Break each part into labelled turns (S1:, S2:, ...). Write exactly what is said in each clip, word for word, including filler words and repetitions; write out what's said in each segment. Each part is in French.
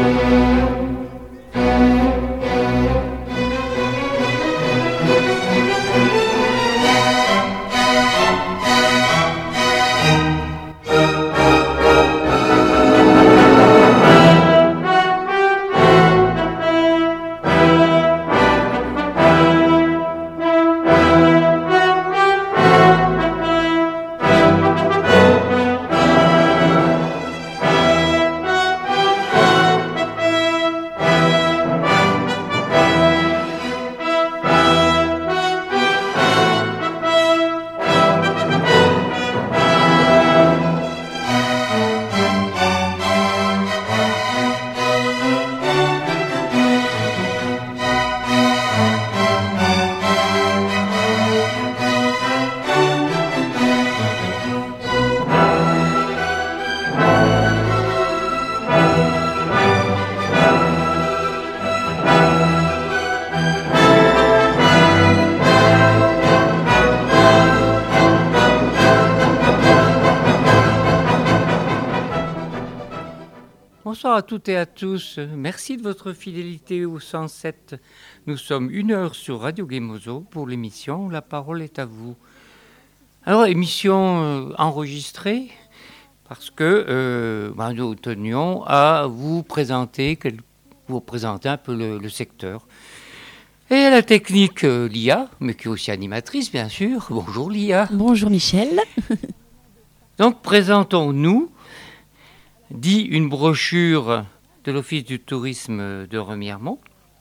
S1: Bonsoir à toutes et à tous. Merci de votre fidélité au cent sept. Nous sommes une heure sur Radio Gemozo pour l'émission La parole est à vous. Alors, émission euh, enregistrée parce que euh, ben, nous tenions à vous présenter, vous présenter un peu le, le secteur. Et à la technique, euh, Lia, mais qui est aussi animatrice, bien sûr. Bonjour Lia.
S2: Bonjour Michel.
S1: Donc, présentons-nous. Dit une brochure de l'Office du tourisme de Remiremont.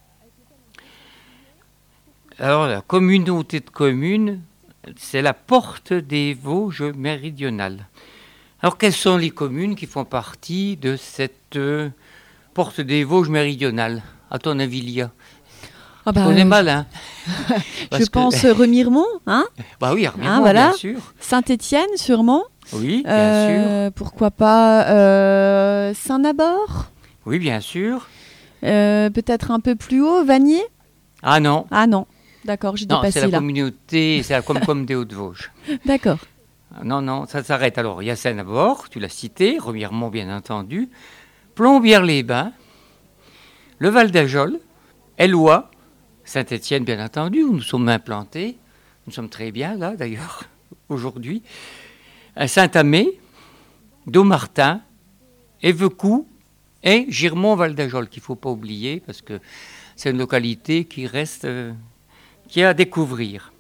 S1: Alors, la communauté de communes, c'est la porte des Vosges méridionales. Alors, quelles sont les communes qui font partie de cette euh, porte des Vosges méridionales, à ton avis, Lia?
S2: Ah bah,
S1: On est
S2: euh,
S1: mal, hein.
S2: Je pense que... Remiremont, hein.
S1: Bah oui, Remiremont,
S2: hein, voilà.
S1: bien sûr.
S2: Saint-Étienne, sûrement.
S1: Oui, bien
S2: euh,
S1: sûr.
S2: Pourquoi pas euh, Saint-Nabord.
S1: Oui, bien sûr.
S2: Euh, peut-être un peu plus haut, Vanier.
S1: Ah non.
S2: Ah non, d'accord, j'ai
S1: Non,
S2: dépassé
S1: c'est la
S2: là.
S1: communauté, c'est la Comcom des Hauts-de-Vosges.
S2: D'accord.
S1: Non, non, ça s'arrête. Alors, il y a Saint-Nabord, tu l'as cité, Remiremont, bien entendu, Plombières-les-Bains, le Val d'Ajol, Ellois, Saint-Étienne, bien entendu, où nous sommes implantés. Nous sommes très bien là, d'ailleurs, aujourd'hui. Saint-Amé, Dommartin, Évecou et Girmont-Val d'Ajol, qu'il ne faut pas oublier, parce que c'est une localité qui reste, euh, qui est à découvrir.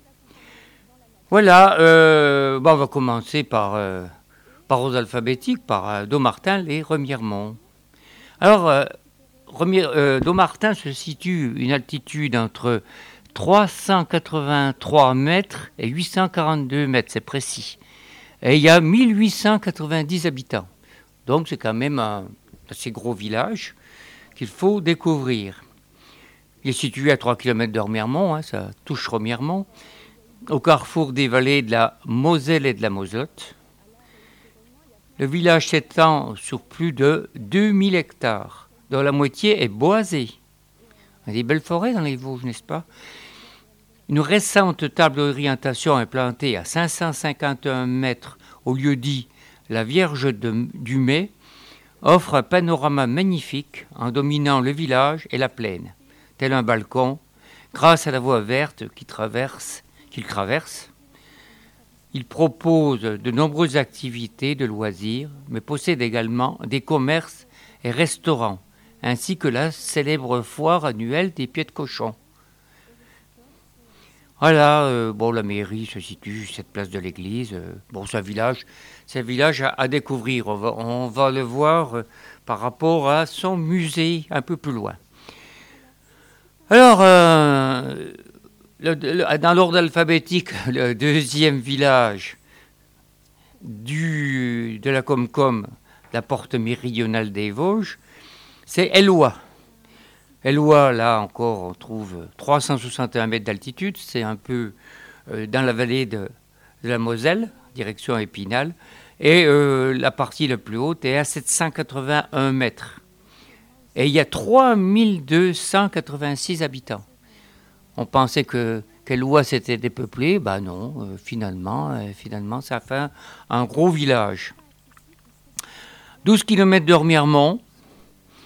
S1: Voilà, euh, bon, on va commencer par, euh, par ordre alphabétique, par euh, Dommartin et Remiremont. Alors, euh, Remir, euh, Dommartin se situe à une altitude entre trois cent quatre-vingt-trois mètres et huit cent quarante-deux mètres, c'est précis. Et il y a mille huit cent quatre-vingt-dix habitants. Donc c'est quand même un assez gros village qu'il faut découvrir. Il est situé à trois kilomètres de Remiremont, hein, ça touche Remiremont, au carrefour des vallées de la Moselle et de la Moselotte. Le village s'étend sur plus de deux mille hectares, dont la moitié est boisée. Il y a des belles forêts dans les Vosges, n'est-ce pas? Une récente table d'orientation implantée à cinq cent cinquante et un mètres au lieu dit la Vierge de, du Mai offre un panorama magnifique en dominant le village et la plaine, tel un balcon, grâce à la voie verte qui traverse, qu'il traverse. Il propose de nombreuses activités de loisirs, mais possède également des commerces et restaurants, ainsi que la célèbre foire annuelle des pieds de cochon. Voilà, euh, bon, la mairie se situe sur cette place de l'église. Euh, bon, c'est un village, c'est un village à, à découvrir. On va, on va le voir euh, par rapport à son musée un peu plus loin. Alors, euh, le, le, dans l'ordre alphabétique, le deuxième village du, de la Comcom, la porte méridionale des Vosges, c'est Ellois. Ellois, là encore, on trouve trois cent soixante et un mètres d'altitude. C'est un peu euh, dans la vallée de, de la Moselle, direction Épinal. Et euh, la partie la plus haute est à sept cent quatre-vingt-un mètres. Et il y a trois mille deux cent quatre-vingt-six habitants. On pensait que qu'Ellois s'était dépeuplé. Ben non, euh, finalement, euh, finalement, ça fait un, un gros village. douze kilomètres de Remiremont.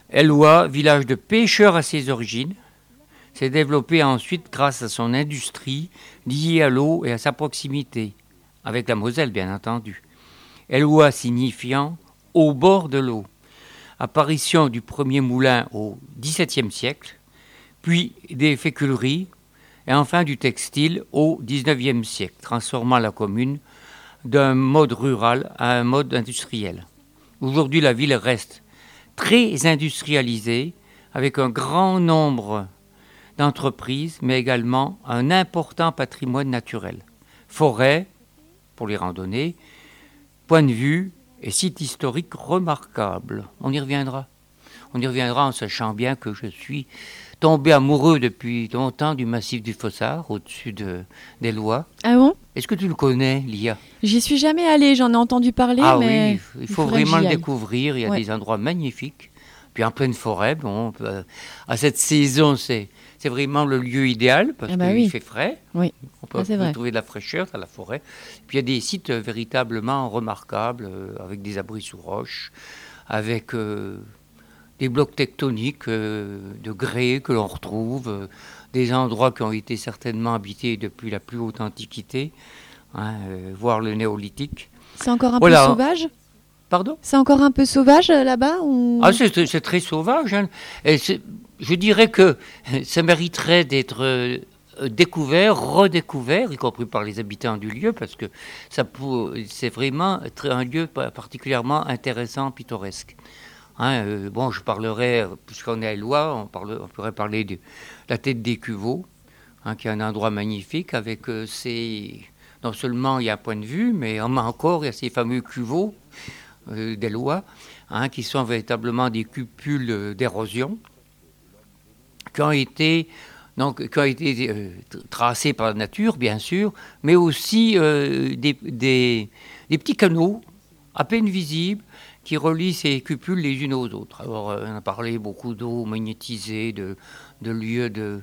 S1: Ellois, village de pêcheurs à ses origines, s'est développé ensuite grâce à son industrie liée à l'eau et à sa proximité, avec la Moselle bien entendu. Ellois signifiant « au bord de l'eau ». Apparition du premier moulin au dix-septième siècle, puis des féculeries, et enfin du textile au dix-neuvième siècle, transformant la commune d'un mode rural à un mode industriel. Aujourd'hui, la ville reste très industrialisée, avec un grand nombre d'entreprises, mais également un important patrimoine naturel. Forêts, pour les randonnées, points de vue et sites historiques remarquables. On y reviendra. On y reviendra en sachant bien que je suis tombé amoureux depuis longtemps du massif du Fossard, au-dessus de, des Lois.
S2: Ah bon?
S1: Est-ce que tu le connais, Lia?
S2: J'y suis jamais allée, j'en ai entendu parler,
S1: ah
S2: mais...
S1: oui, il faut
S2: faudrait que
S1: vraiment
S2: j'y
S1: le
S2: aille.
S1: découvrir. Il y a
S2: Ouais.
S1: des endroits magnifiques. Puis en pleine forêt, bon, euh, à cette saison, c'est, c'est vraiment le lieu idéal parce
S2: Ah bah
S1: qu'il
S2: oui.
S1: fait frais.
S2: Oui.
S1: On peut
S2: Ah, c'est vrai.
S1: trouver de la fraîcheur dans la forêt. Puis il y a des sites euh, véritablement remarquables, euh, avec des abris sous roche, avec euh, des blocs tectoniques euh, de grès que l'on retrouve, euh, des endroits qui ont été certainement habités depuis la plus haute antiquité, hein, euh, voire le néolithique.
S2: C'est encore un
S1: Voilà.
S2: peu sauvage?
S1: Pardon?
S2: C'est encore un peu sauvage euh, là-bas ou...
S1: Ah, c'est, c'est très sauvage. Hein. Et c'est- je dirais que ça mériterait d'être euh, découvert, redécouvert, y compris par les habitants du lieu, parce que ça pour, c'est vraiment très- un lieu pa- particulièrement intéressant, pittoresque. Hein, euh, bon, je parlerai, euh, puisqu'on est à Ellois, on, parle, on pourrait parler de la tête des Cuveaux, hein, qui est un endroit magnifique, avec euh, ses... Non seulement il y a un point de vue, mais en- encore il y a ces fameux cuveaux euh, d'Ellois, hein, qui sont véritablement des cupules euh, d'érosion, qui ont été, donc, qui ont été euh, tracés par la nature, bien sûr, mais aussi euh, des, des, des petits canaux à peine visibles qui relient ces cupules les unes aux autres. Alors, euh, on a parlé beaucoup d'eau magnétisée, de, de lieux, de,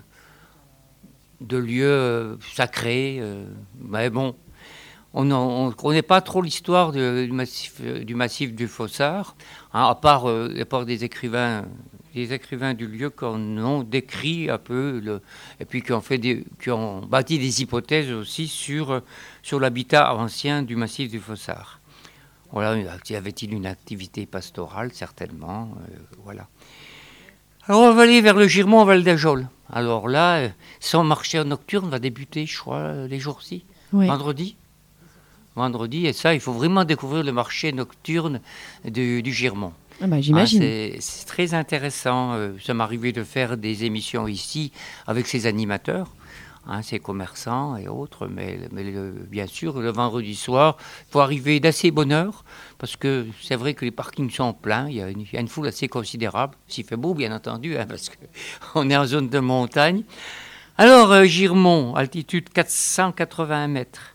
S1: de lieux euh, sacrés, euh, mais bon, on ne connaît pas trop l'histoire de- du, massif, euh, du massif du Fossard, hein, à part, euh, à part des écrivains, des écrivains du lieu qui en ont décrit un peu, le, et puis qui ont, fait des, qui ont bâti des hypothèses aussi sur, euh, sur l'habitat ancien du massif du Fossard. Voilà, y avait-il une activité pastorale? Certainement, euh, voilà. Alors on va aller vers le Girmont-Val d'Ajol. Alors là, euh, son marché nocturne va débuter, je crois, euh, les jours-ci,
S2: Oui.
S1: vendredi. Vendredi, et ça, il faut vraiment découvrir le marché nocturne du, du Girmont.
S2: Ah bah,
S1: Hein,
S2: j'imagine.
S1: c'est, c'est très intéressant. euh, ça m'est arrivé de faire des émissions ici avec ces animateurs, hein, ces commerçants et autres, mais, mais le- bien sûr, le vendredi soir, il faut arriver d'assez bonne heure, parce que c'est vrai que les parkings sont pleins, il y a une, il y a une foule assez considérable, s'il fait beau, bien entendu, hein, parce qu'on est en zone de montagne. Alors, euh, Girmont, altitude quatre cent quatre-vingts mètres.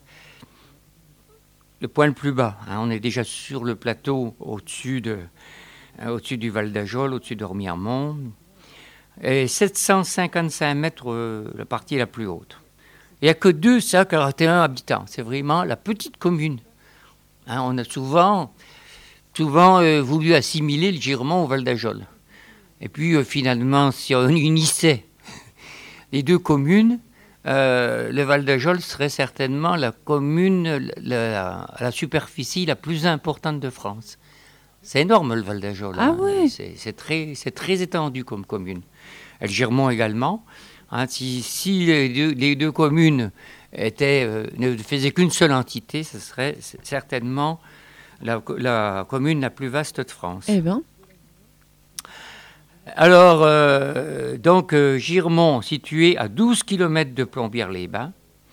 S1: Le point le plus bas, hein, on est déjà sur le plateau au-dessus, de, euh, au-dessus du Val d'Ajol, au-dessus de Remiremont. Et sept cent cinquante-cinq mètres, euh, la partie la plus haute. Il n'y a que deux cent quarante et un habitants. C'est vraiment la petite commune. Hein, on a souvent, souvent euh, voulu assimiler le Girmont au Val d'Ajol. Et puis euh, finalement, si on unissait les deux communes, euh, le Val d'Ajol serait certainement la commune, la, la, la superficie la plus importante de France. C'est énorme le Val d'Ajol.
S2: Ah
S1: hein.
S2: ouais.
S1: c'est, c'est, très, c'est très étendu comme commune. Et le Girmont également. Hein, si si les, deux, les deux communes étaient, euh, ne faisaient qu'une seule entité, ce serait c- certainement la, la commune la plus vaste de France.
S2: Eh ben,
S1: Alors, euh, donc, euh, Girmont, situé à douze kilomètres de Plombières-les-Bains.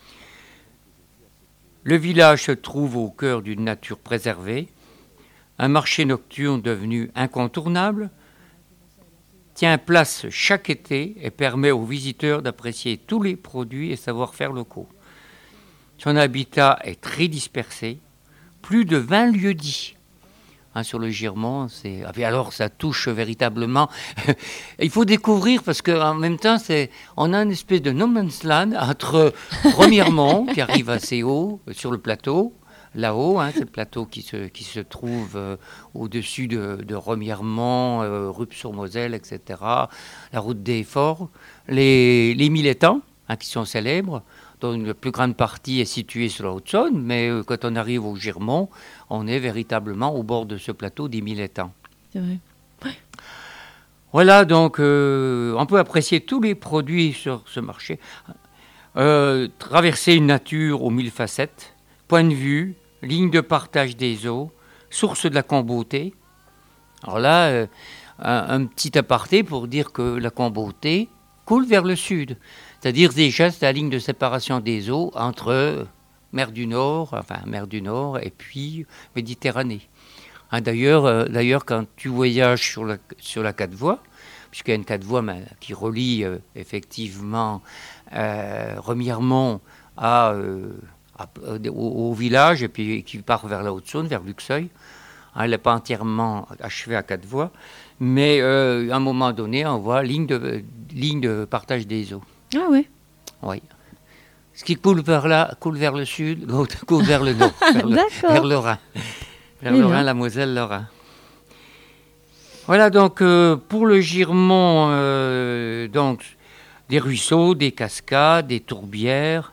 S1: Le village se trouve au cœur d'une nature préservée. Un marché nocturne devenu incontournable tient place chaque été et permet aux visiteurs d'apprécier tous les produits et savoir-faire locaux. Son habitat est très dispersé, plus de vingt lieux-dits. Hein, sur le Girmont, c'est... alors ça touche véritablement. Il faut découvrir parce qu'en même temps, c'est... on a une espèce de no man's land entre Remiremont, qui arrive assez haut sur le plateau, là-haut, hein, c'est le plateau qui se, qui se trouve euh, au-dessus de, de Remiremont, euh, Rupt-sur-Moselle, et cetera. La route des Forts, les, les mille étangs, hein, qui sont célèbres, dont la plus grande partie est située sur la Haute-Saône, mais euh, quand on arrive au Girmont, on est véritablement au bord de ce plateau des mille étangs.
S2: C'est vrai.
S1: Voilà, donc euh, on peut apprécier tous les produits sur ce marché. Euh, traverser une nature aux mille facettes, point de vue, ligne de partage des eaux, source de la Combautée. Alors là, euh, un, un petit aparté pour dire que la Combautée coule vers le sud. C'est-à-dire déjà, c'est la ligne de séparation des eaux entre mer du Nord, enfin mer du Nord et puis Méditerranée. Hein, d'ailleurs, euh, d'ailleurs, quand tu voyages sur la, sur la quatre voies, puisqu'il y a une quatre voies ben, qui relie euh, effectivement euh, Remiremont à, euh, à, au, au village et puis qui part vers la Haute-Saône, vers Luxeuil. Hein, elle n'est pas entièrement achevée à quatre voies, mais euh, à un moment donné, on voit ligne de, ligne de partage des eaux.
S2: Ah ouais.
S1: Oui. Ce qui coule vers là, coule vers le sud, coule vers le nord, vers, le, vers le Rhin. Vers le Rhin, la Moselle, le Rhin. Voilà, donc, euh, pour le Girmont, euh, donc, des ruisseaux, des cascades, des tourbières,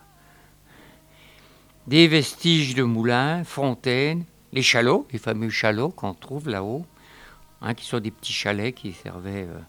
S1: des vestiges de moulins, fontaines, les chalots, les fameux chalots qu'on trouve là-haut, hein, qui sont des petits chalets qui servaient euh,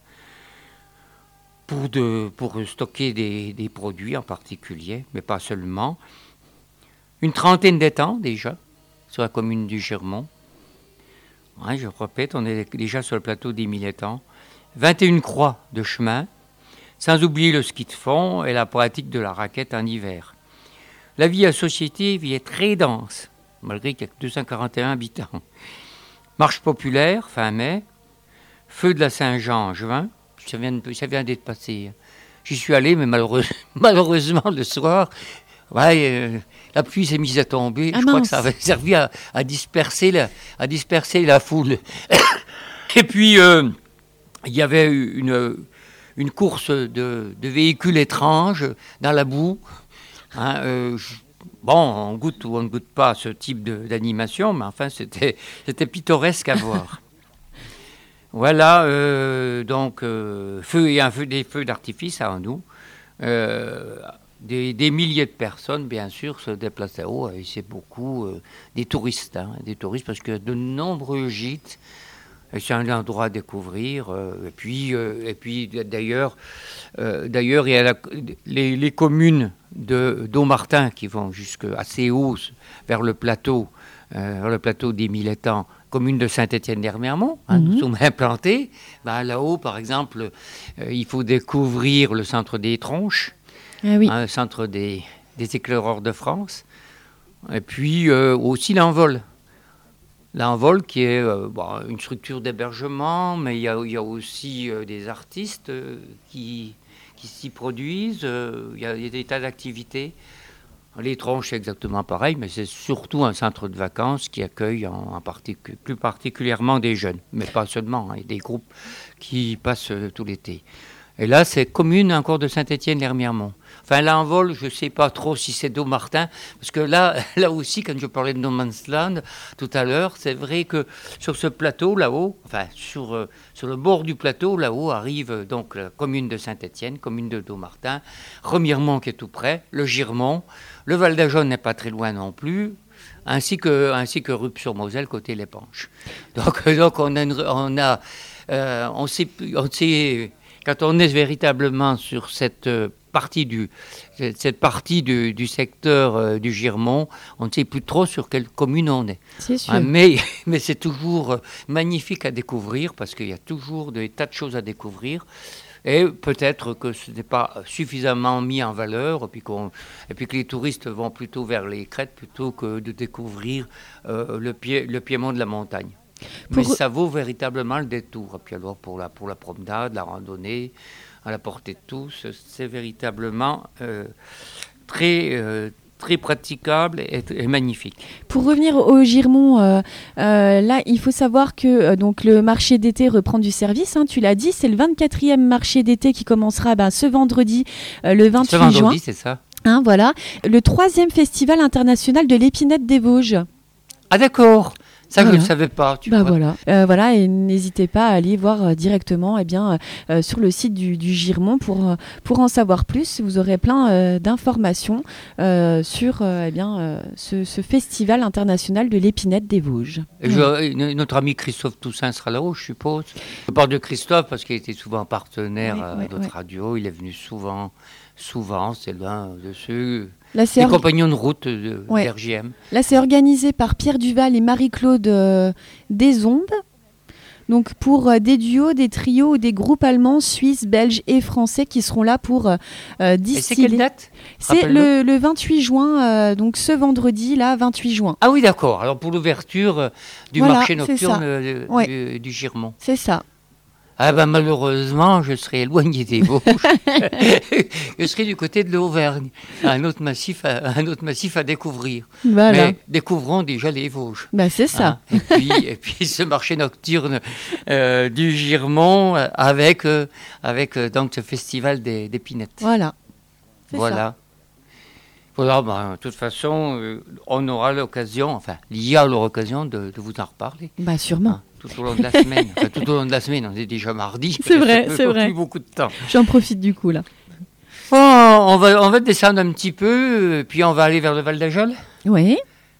S1: pour, de, pour stocker des, des produits en particulier, mais pas seulement. Une trentaine d'étangs déjà, sur la commune du Girmont. Ouais, je répète, on est déjà sur le plateau des mille étangs. vingt et une croix de chemin, sans oublier le ski de fond et la pratique de la raquette en hiver. La vie associative y est très dense, malgré qu'il y a deux cent quarante et un habitants. Marche populaire, fin mai. Feu de la Saint-Jean en juin. Ça vient, de, ça vient d'être passé. J'y suis allé, mais malheureusement, malheureusement le soir... Ouais, euh, la pluie s'est mise à tomber.
S2: Ah
S1: je
S2: mince.
S1: crois que ça avait servi à, à, disperser, la, à disperser la foule. Et puis, euh, il y avait une, une course de, de véhicules étranges dans la boue. Hein, euh, je, bon, on goûte ou on ne goûte pas ce type de, d'animation, mais enfin, c'était, c'était pittoresque à voir. Voilà, euh, donc, euh, feu et un feu, des feux d'artifice à nous. Euh, Des, des milliers de personnes, bien sûr, se déplacent là-haut. Et c'est beaucoup euh, des touristes, hein, des touristes, parce qu'il y a de nombreux gîtes. Et c'est un endroit à découvrir. Euh, et puis, euh, et puis d'ailleurs, euh, d'ailleurs, il y a la, les, les communes de Dommartin qui vont jusqu'à assez haut, vers le plateau, euh, vers le plateau des Mille Étangs, commune de Saint-Étienne-d'Hermiermont, hein, mm-hmm. Nous sommes implantés. Ben, là-haut, par exemple, euh, il faut découvrir le centre des Tronches.
S2: Ah oui.
S1: Un centre des, des éclaireurs de France. Et puis euh, aussi l'Envol. L'Envol qui est euh, bon, une structure d'hébergement, mais il y a, il y a aussi euh, des artistes euh, qui, qui s'y produisent. Euh, il y a des tas d'activités. Les Tronches, c'est exactement pareil, mais c'est surtout un centre de vacances qui accueille en, en particu- plus particulièrement des jeunes, mais pas seulement, hein, des groupes qui passent euh, tout l'été. Et là, c'est commune encore de Saint-Étienne-d'Hermiermont. Enfin, l'Envol, je ne sais pas trop si c'est Dommartin, parce que là, là aussi, quand je parlais de No Man's Land tout à l'heure, c'est vrai que sur ce plateau, là-haut, enfin, sur, euh, sur le bord du plateau, là-haut, arrive euh, donc la commune de Saint-Étienne, commune de Dommartin, Remiremont qui est tout près, le Girmont, le Val d'Ajon n'est pas très loin non plus, ainsi que, ainsi que Rupt-sur-Moselle, côté l'Épanche. Donc, donc on a... Une, on, a euh, on sait... On sait Quand on est véritablement sur cette partie du, cette partie du, du secteur euh, du Girmont, on ne sait plus trop sur quelle commune on est.
S2: C'est sûr.
S1: Hein, mais, mais c'est toujours magnifique à découvrir parce qu'il y a toujours des tas de choses à découvrir. Et peut-être que ce n'est pas suffisamment mis en valeur, et puis, qu'on, et puis que les touristes vont plutôt vers les crêtes plutôt que de découvrir euh, le, pied, le piémont de la montagne. Pour... Mais ça vaut véritablement le détour. Et puis alors pour la, pour la promenade, la randonnée, à la portée de tous, c'est véritablement euh, très, euh, très praticable et, et magnifique.
S2: Pour revenir au Girmont, euh, euh, là, il faut savoir que euh, donc, le marché d'été reprend du service. Hein, tu l'as dit, c'est le vingt-quatrième marché d'été qui commencera ben, ce vendredi, euh, le vingt-huit juin.
S1: Ce vendredi, c'est ça.
S2: Hein, voilà. Le troisième festival international de l'épinette des Vosges.
S1: Ah d'accord, ça
S2: Voilà.
S1: je ne le savais pas. Tu
S2: Bah
S1: vois.
S2: voilà, Euh, voilà, et n'hésitez pas à aller voir euh, directement eh bien, euh, sur le site du, du Girmont pour, euh, pour en savoir plus. Vous aurez plein euh, d'informations euh, sur euh, eh bien, euh, ce, ce festival international de l'épinette des Vosges.
S1: Et je- notre ami Christophe Toussaint sera là-haut, je suppose. Je parle de Christophe parce qu'il était souvent partenaire
S2: Oui,
S1: à
S2: oui,
S1: d'autres
S2: oui.
S1: radios. Il est venu souvent, souvent, c'est l'un de ceux,
S2: Là, c'est
S1: des
S2: orga-
S1: compagnons de route de,
S2: Ouais.
S1: d'R J M.
S2: Là, c'est organisé par Pierre Duval et Marie-Claude euh, Desombes. Donc pour euh, des duos, des trios ou des groupes allemands, suisses, belges et français qui seront là pour euh, euh,
S1: Et c'est quelle
S2: distiller.
S1: date?
S2: C'est
S1: Rappelle-le.
S2: le, le vingt-huit juin, euh, donc ce vendredi là, vingt-huit juin.
S1: Ah oui, d'accord. Alors pour l'ouverture euh, du
S2: Voilà,
S1: marché
S2: c'est
S1: nocturne
S2: ça.
S1: euh,
S2: Ouais.
S1: du, du Girmont.
S2: C'est ça.
S1: Ah ben malheureusement, je serai éloigné des Vosges. Je serai du côté de l'Auvergne. Un autre massif à, un autre massif à découvrir.
S2: Voilà.
S1: Mais découvrons déjà les Vosges.
S2: Bah, c'est ça.
S1: Hein. Et, puis, et puis ce marché nocturne euh, du Girmont euh, avec, euh, avec euh, donc ce festival des, des Pinettes.
S2: Voilà. C'est
S1: Voilà.
S2: ça.
S1: Voilà, ben, de toute façon, euh, on aura l'occasion, enfin, il y a l'occasion de, de vous en reparler.
S2: Bah sûrement.
S1: Hein, tout au long de la semaine. Enfin, tout au long de la semaine, on est déjà mardi.
S2: C'est vrai,
S1: Ça
S2: c'est
S1: fait
S2: vrai.
S1: plus beaucoup de temps.
S2: J'en profite du coup là.
S1: Bon, on va, on va descendre un petit peu, euh, puis on va aller vers le Val d'Ajol.
S2: Oui.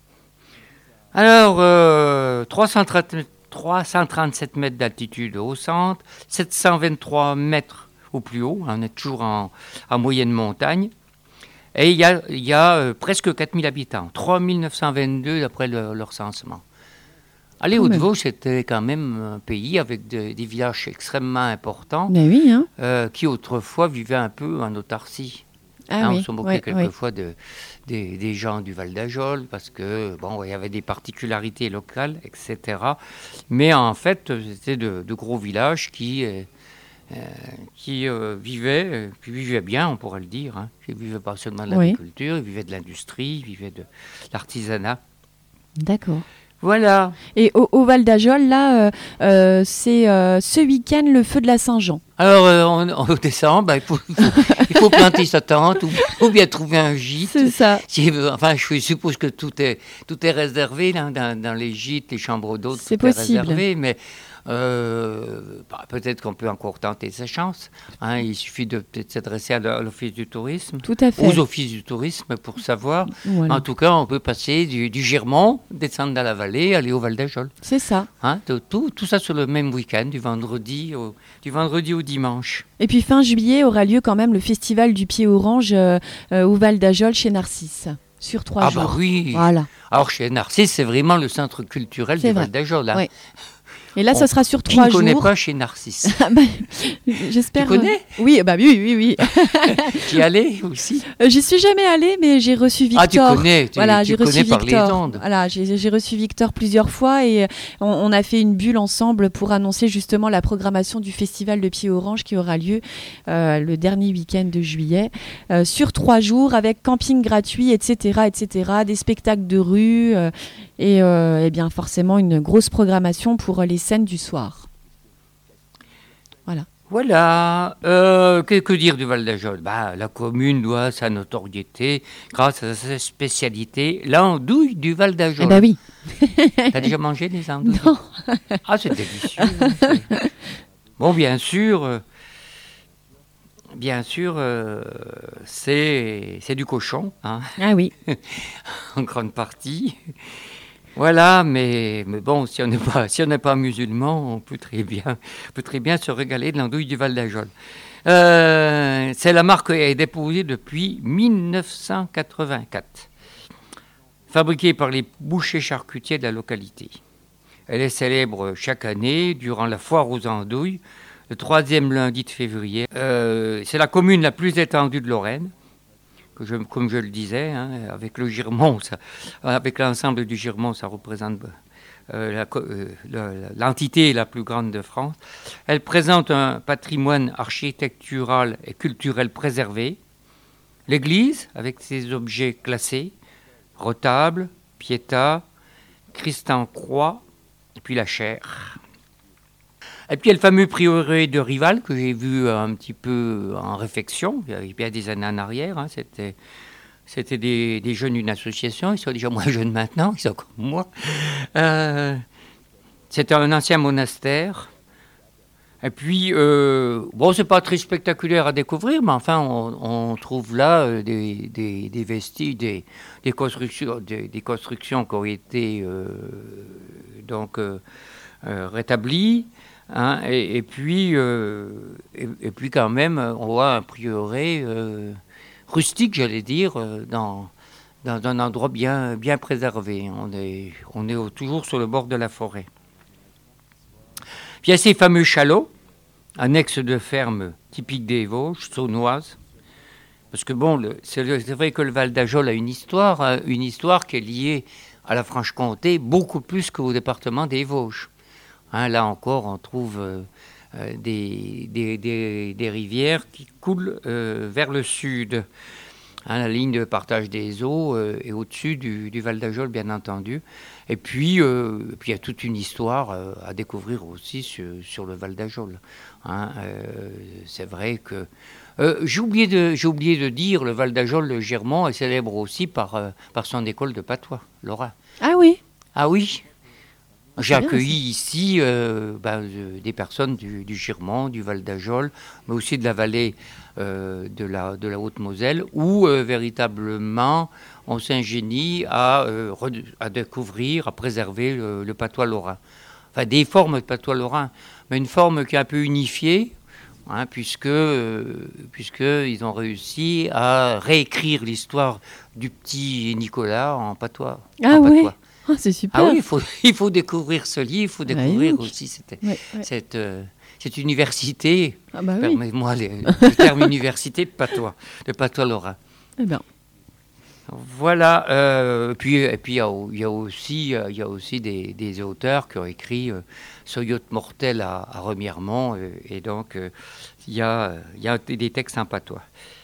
S1: Alors, euh, trois cent trente trois cent trente-sept mètres d'altitude au centre, sept cent vingt-trois mètres au plus haut, on est toujours en, en moyenne montagne. Et il y a, il y a euh, presque quatre mille habitants, trois mille neuf cent vingt-deux d'après le, le recensement. Ah, les
S2: Quand même.
S1: Hauts-de-Vosges, c'était quand même un pays avec de- des villages extrêmement importants
S2: Mais oui, hein.
S1: euh, qui autrefois vivaient un peu en autarcie.
S2: Ah
S1: Hein,
S2: oui.
S1: on se moquait
S2: ouais, ouais.
S1: quelquefois de, des, des gens du Val d'Ajol parce que bon, il y avait des particularités locales, et cetera. Mais en fait, c'était de, de gros villages qui, euh, euh, qui euh, vivaient, euh, qui vivaient bien, on pourrait le dire. Hein. Ils vivaient pas seulement de
S2: Oui.
S1: l'agriculture, ils vivaient de l'industrie, ils vivaient de l'artisanat.
S2: D'accord.
S1: Voilà.
S2: Et au, au Val d'Ajol, là, euh, euh, c'est euh, ce week-end le feu de la Saint-Jean.
S1: Alors, euh, en, en décembre, bah, il, faut, il, faut, il faut planter sa tente ou, ou bien trouver un gîte.
S2: C'est ça.
S1: Si, enfin, je suppose que tout est, tout est réservé là, dans, dans les gîtes, les chambres d'hôtes,
S2: C'est
S1: tout est
S2: possible.
S1: réservé, mais euh, bah, peut-être qu'on peut encore tenter sa chance. Hein, il suffit de peut-être s'adresser à l'Office du tourisme,
S2: Tout à fait.
S1: aux offices du tourisme pour savoir.
S2: Voilà.
S1: En tout cas, on peut passer du, du Girmont, descendre dans la vallée, aller au Val d'Ajol.
S2: C'est ça.
S1: Hein, tout, tout, tout ça sur le même week-end, du vendredi au, du vendredi au dimanche.
S2: Et puis fin juillet aura lieu quand même le festival du pied orange euh, euh, au Val d'Ajol chez Narcisse. Sur trois
S1: Ah
S2: jours.
S1: bah oui.
S2: Voilà.
S1: Alors chez Narcisse, c'est vraiment le centre culturel
S2: C'est
S1: du
S2: vrai.
S1: Val d'Ajol. Hein.
S2: Ouais. Et là,
S1: On-
S2: ça sera sur
S1: Qui
S2: trois
S1: ne connaît
S2: jours.
S1: pas chez Narcisse?
S2: Ah bah, j'espère.
S1: Tu connais?
S2: euh, Oui, bah oui, oui, oui.
S1: J'y allais aussi.
S2: Euh, J'y suis jamais allée, mais j'ai reçu Victor.
S1: Ah, tu connais, tu,
S2: Voilà,
S1: tu
S2: j'ai reçu
S1: connais par les
S2: Victor.
S1: ondes.
S2: Voilà, j'ai j'ai reçu Victor plusieurs fois et on, on a fait une bulle ensemble pour annoncer justement la programmation du festival de Pied Orange qui aura lieu euh, le dernier week-end de juillet euh, sur trois jours avec camping gratuit, et cetera, et cetera, des spectacles de rue euh, et, euh, et bien forcément une grosse programmation pour les scènes du soir.
S1: Voilà. Euh, que, que dire du Val d'Ajol? Bah, la commune doit sa notoriété grâce à sa spécialité, l'andouille du Val d'Ajol.
S2: Eh ben oui.
S1: T'as déjà mangé des andouilles?
S2: Non.
S1: Ah, c'est délicieux. Bon, bien sûr, euh, bien sûr, euh, c'est c'est du cochon, hein,
S2: Ah oui.
S1: en grande partie. Voilà, mais, mais bon, si on n'est pas, si on n'est pas musulman, on peut très bien, on peut très bien se régaler de l'andouille du Val d'Ajol. Euh, c'est la marque qui est déposée depuis mille neuf cent quatre-vingt-quatre, fabriquée par les bouchers charcutiers de la localité. Elle est célèbre chaque année durant la foire aux andouilles, le troisième lundi de février. Euh, c'est la commune la plus étendue de Lorraine. Que je, comme je le disais, hein, avec le Girmont, ça, avec l'ensemble du Girmont, ça représente euh, la, euh, la, l'entité la plus grande de France. Elle présente un patrimoine architectural et culturel préservé. L'église, avec ses objets classés, retables, piétas, Christ en croix, et puis la chaire. Et puis il y a le fameux prieuré de Rival que j'ai vu un petit peu en réfection, il y a des années en arrière. Hein, c'était C'était des, des jeunes d'une association, ils sont déjà moins jeunes maintenant, ils sont comme moi. Euh, c'était un ancien monastère. Et puis, euh, bon, c'est pas très spectaculaire à découvrir, mais enfin, on, on trouve là euh, des, des, des vestiges, des, des, constructions, des, des constructions qui ont été euh, donc euh, euh, rétablies. Hein, et, et, puis, euh, et, et puis, quand même, on voit un prieuré euh, rustique, j'allais dire, euh, dans, dans un endroit bien, bien préservé. On est, on est au, toujours sur le bord de la forêt. Puis il y a ces fameux chalots, annexes de ferme typiques des Vosges, saunoises. Parce que bon, le, c'est, le, c'est vrai que le Val d'Ajol a une histoire, hein, une histoire qui est liée à la Franche-Comté, beaucoup plus qu'au département des Vosges. Hein, là encore, on trouve euh, euh, des, des, des, des rivières qui coulent euh, vers le sud. Hein, la ligne de partage des eaux euh, est au-dessus du, du Val d'Ajol, bien entendu. Et puis, euh, et puis, il y a toute une histoire euh, à découvrir aussi sur, sur le Val d'Ajol. Hein, euh, c'est vrai que... Euh, j'ai, oublié de, j'ai oublié de dire, le Val d'Ajol, le Girmont, est célèbre aussi par, euh, par son école de patois, Laura.
S2: Ah oui.
S1: Ah oui. J'ai
S2: C'est
S1: accueilli
S2: bien,
S1: ici euh, ben, euh, des personnes du, du Girmont, du Val d'Ajol, mais aussi de la vallée euh, de, la, de la Haute-Moselle, où euh, véritablement on s'ingénie à, euh, à découvrir, à préserver le, le patois lorrain. Enfin, des formes de patois lorrain, mais une forme qui est un peu unifiée, hein, puisque, euh, puisqu'ils ont réussi à réécrire l'histoire du petit Nicolas en patois.
S2: Ah
S1: en
S2: oui.
S1: patois.
S2: Oh, c'est super.
S1: Ah oui, il faut, il faut découvrir ce livre, il faut découvrir
S2: Ah,
S1: aussi cette,
S2: ouais, ouais.
S1: cette, euh, cette université,
S2: Ah bah oui.
S1: permets-moi le, le terme université de patois, de patois lorrain.
S2: Eh ben.
S1: Voilà, euh, puis, et puis il y a, il y a aussi, il y a aussi des, des auteurs qui ont écrit euh, ce yacht mortel à, à Remiremont, euh, et donc euh, il, y a, il y a des textes en patois.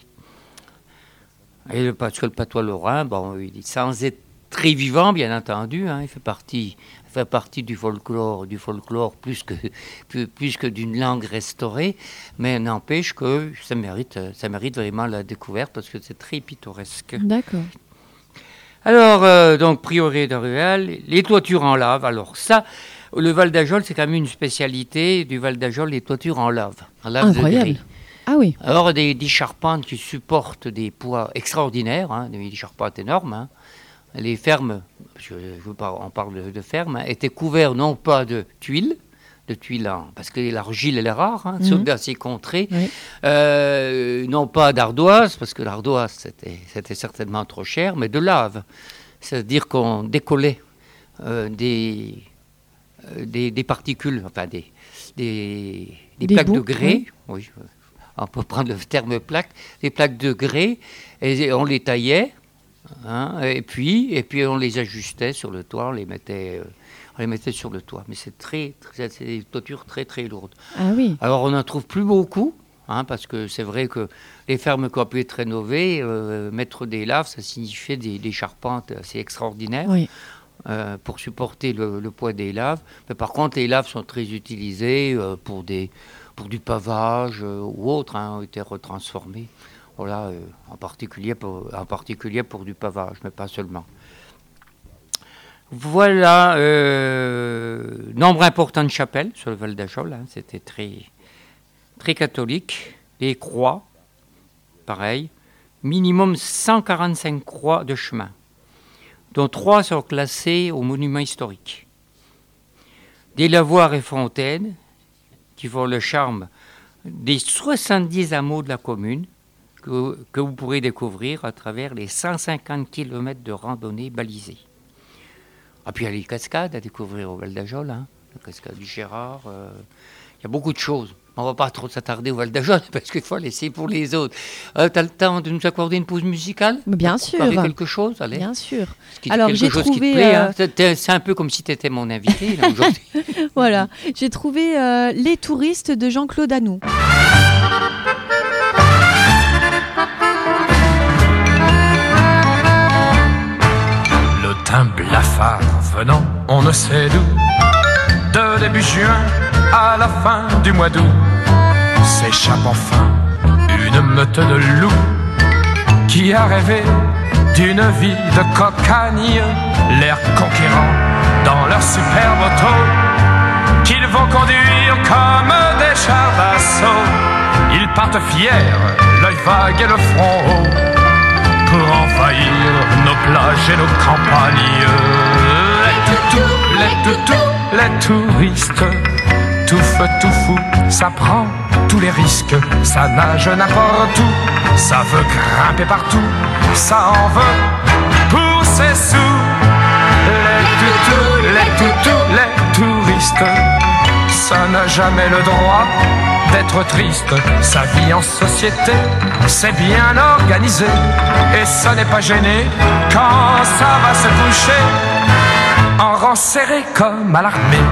S1: Et le, parce que le patois lorrain, bon, il, sans être très vivant, bien entendu, hein, il fait partie, il fait partie du folklore, du folklore plus que, plus, plus que d'une langue restaurée, mais n'empêche que ça mérite, ça mérite vraiment la découverte parce que c'est très pittoresque.
S2: D'accord.
S1: Alors, euh, donc, prieuré de Rueil, les toitures en lave. Alors ça, le Val d'Ajol, c'est quand même une spécialité du Val d'Ajol, les toitures en lave, en lave
S2: Incroyable.
S1: de grès.
S2: Ah oui.
S1: Alors, des, des charpentes qui supportent des poids extraordinaires, hein, des charpentes énormes. Hein. Les fermes, parce que je veux pas, on parle de, de fermes, hein, étaient couverts non pas de tuiles, de tuiles en, parce que l'argile elle est rare, hein,
S2: Mhm.
S1: dans ces contrées,
S2: Oui.
S1: euh, non pas d'ardoise, parce que l'ardoise c'était, c'était certainement trop cher, mais de lave. C'est-à-dire qu'on décollait euh, des, euh, des, des particules, enfin des, des, des
S2: Des
S1: plaques
S2: bouts,
S1: de grès,
S2: oui.
S1: oui, on peut prendre le terme plaque, des plaques de grès, et on les taillait. Hein, et puis, et puis on les ajustait sur le toit, on les mettait, euh, on les mettait sur le toit. Mais c'est très, très, c'est des toitures très très lourdes.
S2: Ah oui.
S1: Alors on n'en trouve plus beaucoup, hein, parce que c'est vrai que les fermes qui ont pu être rénovées, euh, mettre des laves, ça signifiait des, des charpentes assez extraordinaires
S2: Oui.
S1: euh, pour supporter le, le poids des laves. Mais par contre, les laves sont très utilisées euh, pour des, pour du pavage euh, ou autre, hein, ont été retransformées. Voilà, euh, en, particulier pour, en particulier pour du pavage, mais pas seulement. Voilà, euh, nombre important de chapelles sur le Val d'Ajol, hein, c'était très, très catholique. Les croix, pareil, minimum cent quarante-cinq croix de chemin, dont trois sont classées aux monuments historiques. Des lavoirs et fontaines qui font le charme des soixante-dix hameaux de la commune, Que, que vous pourrez découvrir à travers les cent cinquante kilomètres de randonnée balisée. Ah, puis il y a les cascades à découvrir au Val d'Ajol, hein, la cascade du Gérard, euh, il y a beaucoup de choses. On ne va pas trop s'attarder au Val d'Ajol parce qu'il faut laisser pour les autres. Euh, tu as le temps de nous accorder une pause musicale ?
S2: Bien
S1: pour
S2: sûr.
S1: préparer quelque chose, allez.
S2: Bien sûr.
S1: Qui-
S2: Alors,
S1: quelque
S2: j'ai
S1: chose
S2: trouvé,
S1: qui te plaît,
S2: euh,
S1: hein. C'est, c'est un peu comme si tu étais mon invité là, aujourd'hui.
S2: Voilà. J'ai trouvé euh, Les touristes de Jean-Claude Anou.
S3: Le teint blafard venant, on ne sait d'où, de début juin à la fin du mois d'août, s'échappe enfin une meute de loups qui a rêvé d'une vie de cocagne, l'air conquérant dans leur superbe auto, qu'ils vont conduire comme des chars d'assaut. Ils partent fiers, l'œil vague et le front haut, pour envahir nos plages et nos campagnes. Les toutous, les toutous, les touristes, tout feu, tout fou, ça prend tous les risques, ça nage n'importe où, ça veut grimper partout, ça en veut pour ses sous. Les toutous, les toutous, les touristes, ça n'a jamais le droit d'être triste. Sa vie en société, c'est bien organisé, et ça n'est pas gêné quand ça va se coucher en rang serré comme à l'armée.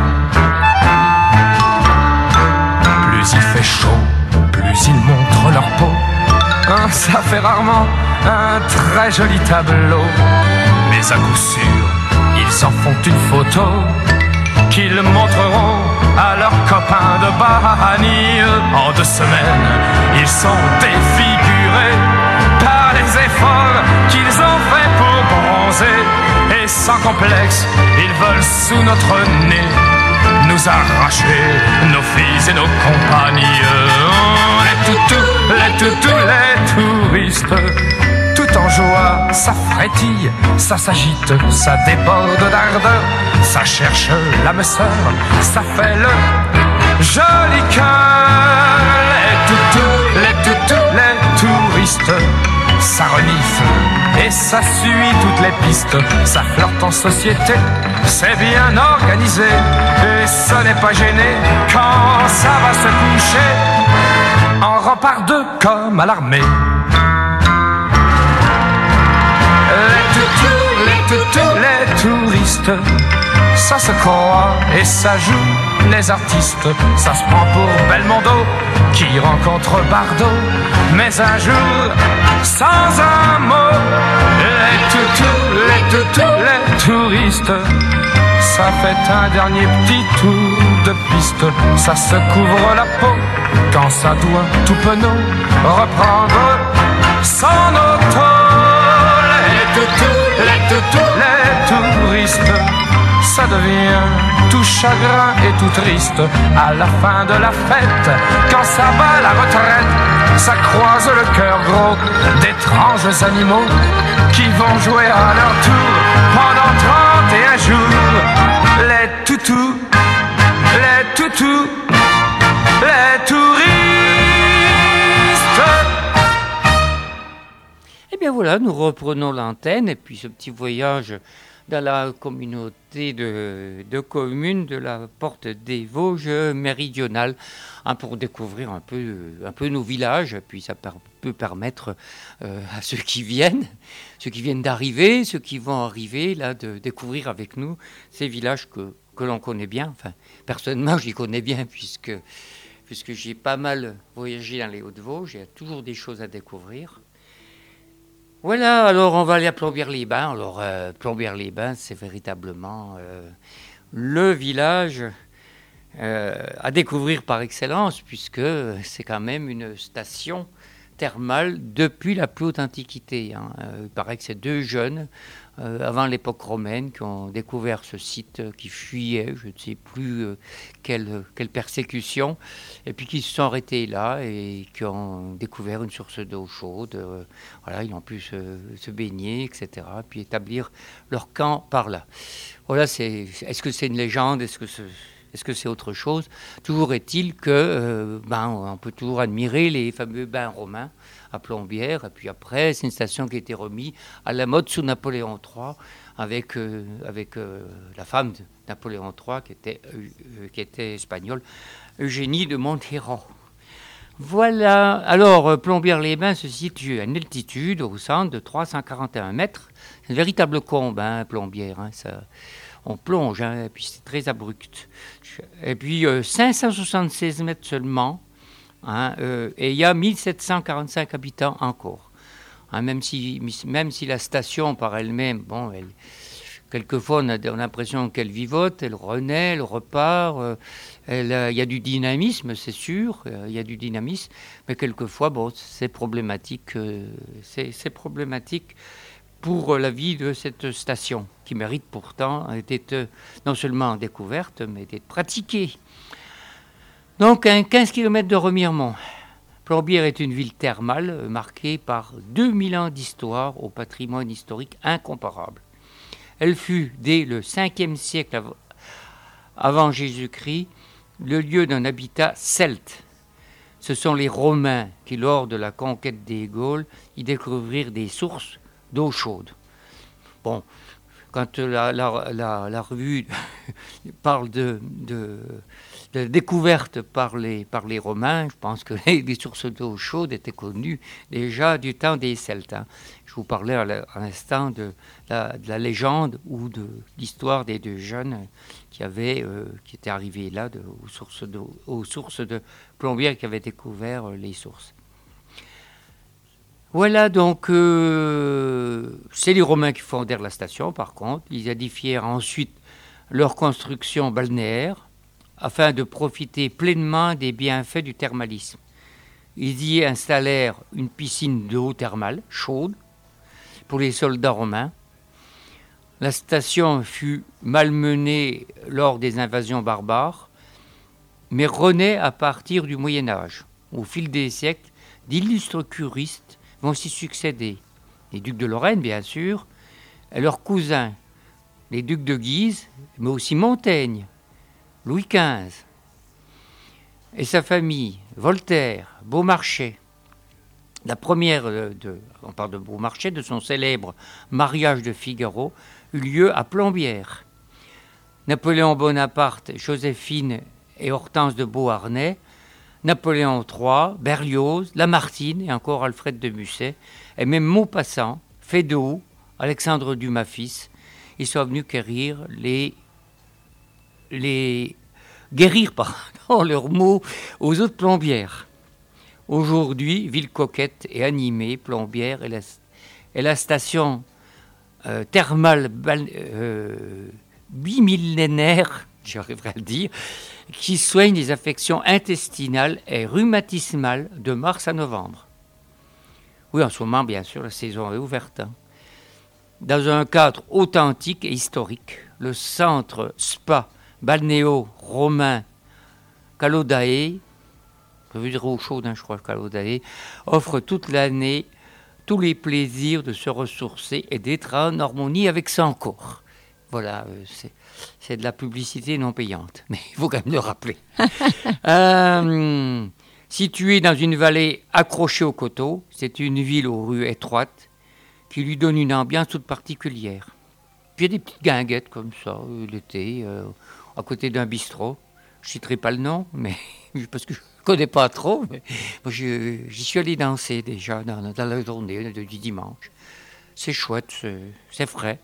S3: Plus il fait chaud, plus ils montrent leur peau. Hein, ça fait rarement un très joli tableau, mais à coup sûr, ils en font une photo qu'ils montreront à leurs copains de Bahani. En deux semaines, ils sont défigurés par les efforts qu'ils ont faits pour bronzer. Et sans complexe, ils veulent sous notre nez nous arracher nos filles et nos compagnies. Les toutous, les toutous, les touristes, tout en joie, ça frétille, ça s'agite, ça déborde d'ardeur, ça cherche l'âme sœur, ça fait le joli cœur. Les toutous, les toutous, les touristes, ça renifle et ça suit toutes les pistes, ça flirte en société, c'est bien organisé, et ça n'est pas gêné quand ça va se coucher en rang par deux comme à l'armée. Les toutous, les toutous, les touristes, ça se croit et ça joue les artistes, ça se prend pour Belmondo qui rencontre Bardot, mais un jour, sans un mot, les toutous, les toutous, les touristes, ça fait un dernier petit tour de piste, ça se couvre la peau quand ça doit tout penaud reprendre son auto. Les toutous, les toutous, les touristes, ça devient tout chagrin et tout triste à la fin de la fête, quand ça va la retraite, ça croise le cœur gros d'étranges animaux qui vont jouer à leur tour pendant trente et un jours. Les toutous, les toutous, les touristes.
S1: Et bien voilà, nous reprenons l'antenne et puis ce petit voyage dans la communauté de, de communes de la Porte des Vosges méridionales, hein, pour découvrir un peu, un peu nos villages. Puis ça per, peut permettre euh, à ceux qui viennent, ceux qui viennent d'arriver, ceux qui vont arriver, là, de découvrir avec nous ces villages que, que l'on connaît bien. Enfin, personnellement, j'y connais bien puisque, puisque j'ai pas mal voyagé dans les Hauts-de-Vosges. Il y a toujours des choses à découvrir. Voilà, alors on va aller à Plombières-les-Bains. Alors, euh, Plombières-les-Bains, c'est véritablement euh, le village euh, à découvrir par excellence, puisque c'est quand même une station thermale depuis la plus haute antiquité. Hein. Euh, il paraît que c'est deux jeunes, euh, avant l'époque romaine, qui ont découvert ce site, euh, qui fuyait, je ne sais plus euh, quelle, quelle persécution, et puis qui se sont arrêtés là et qui ont découvert une source d'eau chaude. Euh, voilà, ils ont pu se, se baigner, et cetera, puis établir leur camp par là. Voilà, c'est, est-ce que c'est une légende? Est-ce que c'est, est-ce que c'est autre chose? Toujours est-il que euh, ben, on peut toujours admirer les fameux bains romains à Plombières. Et puis après, c'est une station qui a été remise à la mode sous Napoléon trois, avec, euh, avec euh, la femme de Napoléon trois, qui était, euh, qui était espagnole, Eugénie de Montherran. Voilà, alors euh, Plombières-les-Bains se situe à une altitude au centre de trois cent quarante et un mètres. C'est une véritable combe, hein, Plombières. Hein, ça, on plonge, hein, et puis c'est très abrupt. Et puis euh, cinq cent soixante-seize mètres seulement, hein, euh, et il y a mille sept cent quarante-cinq habitants encore. Hein, même, si, même si la station par elle-même, bon, elle, quelquefois on a, on a l'impression qu'elle vivote, elle renaît, elle repart. Euh, elle, euh, y a du dynamisme, c'est sûr, il euh, y a du dynamisme, mais quelquefois, bon, c'est problématique. Euh, c'est, c'est problématique pour la vie de cette station, qui mérite pourtant d'être non seulement découverte, mais d'être pratiquée. Donc, à quinze kilomètres de Remiremont, Plombières est une ville thermale marquée par deux mille ans d'histoire au patrimoine historique incomparable. Elle fut, dès le cinquième siècle av- avant Jésus-Christ, le lieu d'un habitat celte. Ce sont les Romains qui, lors de la conquête des Gaules, y découvrirent des sources d'eau chaude. Bon, quand la, la, la, la revue parle de, de, de découverte par les, par les Romains, je pense que les, les sources d'eau chaude étaient connues déjà du temps des Celtes. Hein. Je vous parlais à l'instant de la, de la légende ou de l'histoire des deux jeunes qui, avaient, euh, qui étaient arrivés là de, aux, sources de, aux sources de Plombières, qui avaient découvert euh, les sources. Voilà, donc, euh, c'est les Romains qui fondèrent la station, par contre. Ils édifièrent ensuite leur construction balnéaire afin de profiter pleinement des bienfaits du thermalisme. Ils y installèrent une piscine d'eau thermale chaude pour les soldats romains. La station fut malmenée lors des invasions barbares, mais renaît à partir du Moyen-Âge. Au fil des siècles, d'illustres curistes vont s'y succéder. Les ducs de Lorraine, bien sûr, et leurs cousins, les ducs de Guise, mais aussi Montaigne, Louis quinze, et sa famille, Voltaire, Beaumarchais. La première, de, on parle de Beaumarchais, de son célèbre mariage de Figaro, eut lieu à Plombières. Napoléon Bonaparte, Joséphine et Hortense de Beauharnais, Napoléon trois, Berlioz, Lamartine et encore Alfred de Musset, et même Maupassant, Feydeau, Alexandre Dumas fils, ils sont venus guérir les, les guérir pardon, leurs maux aux autres Plombières. Aujourd'hui, ville coquette et animée, Plombières est la, est la station euh, thermale euh, bimillénaire, j'arriverai à le dire, qui soigne les affections intestinales et rhumatismales de mars à novembre. Oui, en ce moment, bien sûr, la saison est ouverte. Hein. Dans un cadre authentique et historique, le centre spa balnéo-romain Calaudae, ça veut dire eau chaude, hein, je crois, Calaudae, offre toute l'année tous les plaisirs de se ressourcer et d'être en harmonie avec son corps. Voilà, euh, c'est, c'est de la publicité non payante, mais il faut quand même le rappeler. euh, située dans une vallée accrochée au coteau, c'est une ville aux rues étroites qui lui donne une ambiance toute particulière. Puis il y a des petites guinguettes comme ça, euh, l'été, euh, à côté d'un bistrot. Je ne citerai pas le nom, mais parce que je ne connais pas trop. Mais moi, je, j'y suis allé danser déjà dans, dans la journée du dimanche. C'est chouette, c'est, c'est frais.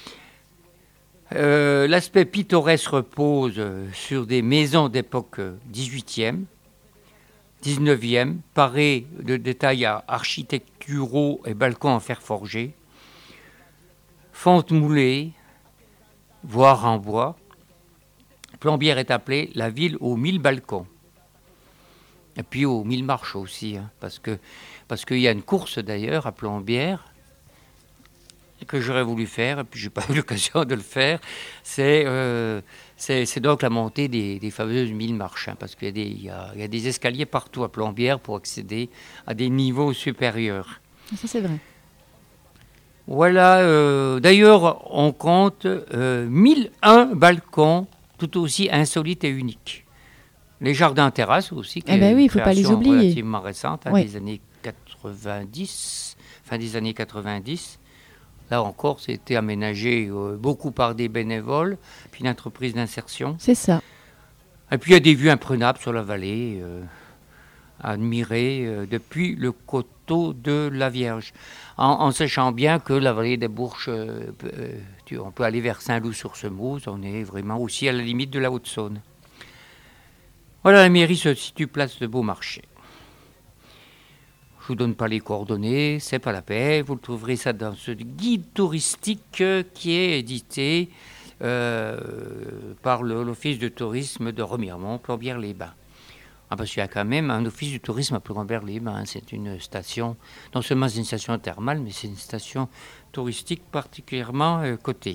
S1: Euh, l'aspect pittoresque repose sur des maisons d'époque dix-huitième, dix-neuvième, parées de détails architecturaux et balcons en fer forgé, fontes moulées, voire en bois. Plombières est appelée la ville aux mille balcons. Et puis aux mille marches aussi, hein, parce que parce qu'il y a une course d'ailleurs à Plombières que j'aurais voulu faire, et puis je n'ai pas eu l'occasion de le faire, c'est, euh, c'est, c'est donc la montée des, des fameuses mille marches, hein, parce qu'il y a, des, il y, a, il y a des escaliers partout à Plombières pour accéder à des niveaux supérieurs.
S2: Ça, c'est vrai.
S1: Voilà, euh, d'ailleurs, on compte euh, mille un balcons, tout aussi insolites et uniques. Les jardins terrasses aussi, qui
S2: eh ben oui, il ne faut pas les oublier.
S1: Relativement récente, hein,
S2: oui.
S1: des années quatre-vingt-dix, fin des années quatre-vingt-dix. Là encore, c'était aménagé euh, beaucoup par des bénévoles, puis une entreprise d'insertion.
S2: C'est ça.
S1: Et puis il y a des vues imprenables sur la vallée, euh, à admirer euh, depuis le coteau de la Vierge. En, en sachant bien que la vallée des Bourches, euh, euh, tu, on peut aller vers Saint-Loup-sur-Semouse, on est vraiment aussi à la limite de la Haute-Saône. Voilà, la mairie se situe place de Beaumarchais. Je ne vous donne pas les coordonnées, c'est pas la peine. Vous le trouverez ça dans ce guide touristique qui est édité euh, par le, l'Office de tourisme de Remiremont, Plombières-les-Bains. Ah, parce qu'il y a quand même un office du tourisme à Plombières-les-Bains. C'est une station, non seulement c'est une station thermale, mais c'est une station touristique particulièrement euh, cotée.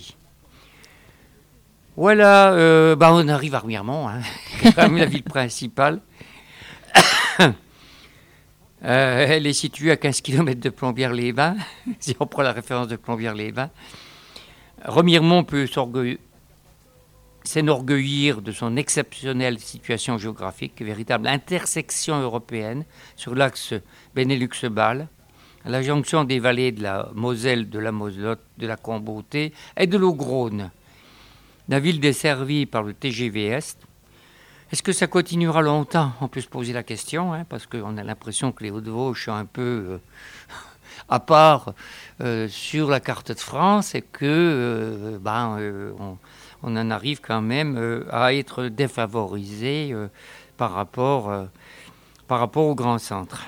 S1: Voilà, euh, bah on arrive à Remiremont, hein, quand même la ville principale. euh, elle est située à quinze kilomètres de Plombières-les-Bains, si on prend la référence de Plombières-les-Bains. Remiremont peut s'orgueillir s'enorgueillir de son exceptionnelle situation géographique, véritable intersection européenne sur l'axe Benelux-Bâle, à la jonction des vallées de la Moselle, de la Moselotte, de la Combautée et de l'Augrone. La ville desservie par le T G V Est. Est-ce que ça continuera longtemps? On peut se poser la question, hein, parce qu'on a l'impression que les Hauts-de-Vosges sont un peu euh, à part euh, sur la carte de France et que euh, ben, euh, on, on en arrive quand même euh, à être défavorisé euh, par rapport, euh, par rapport au grand centre.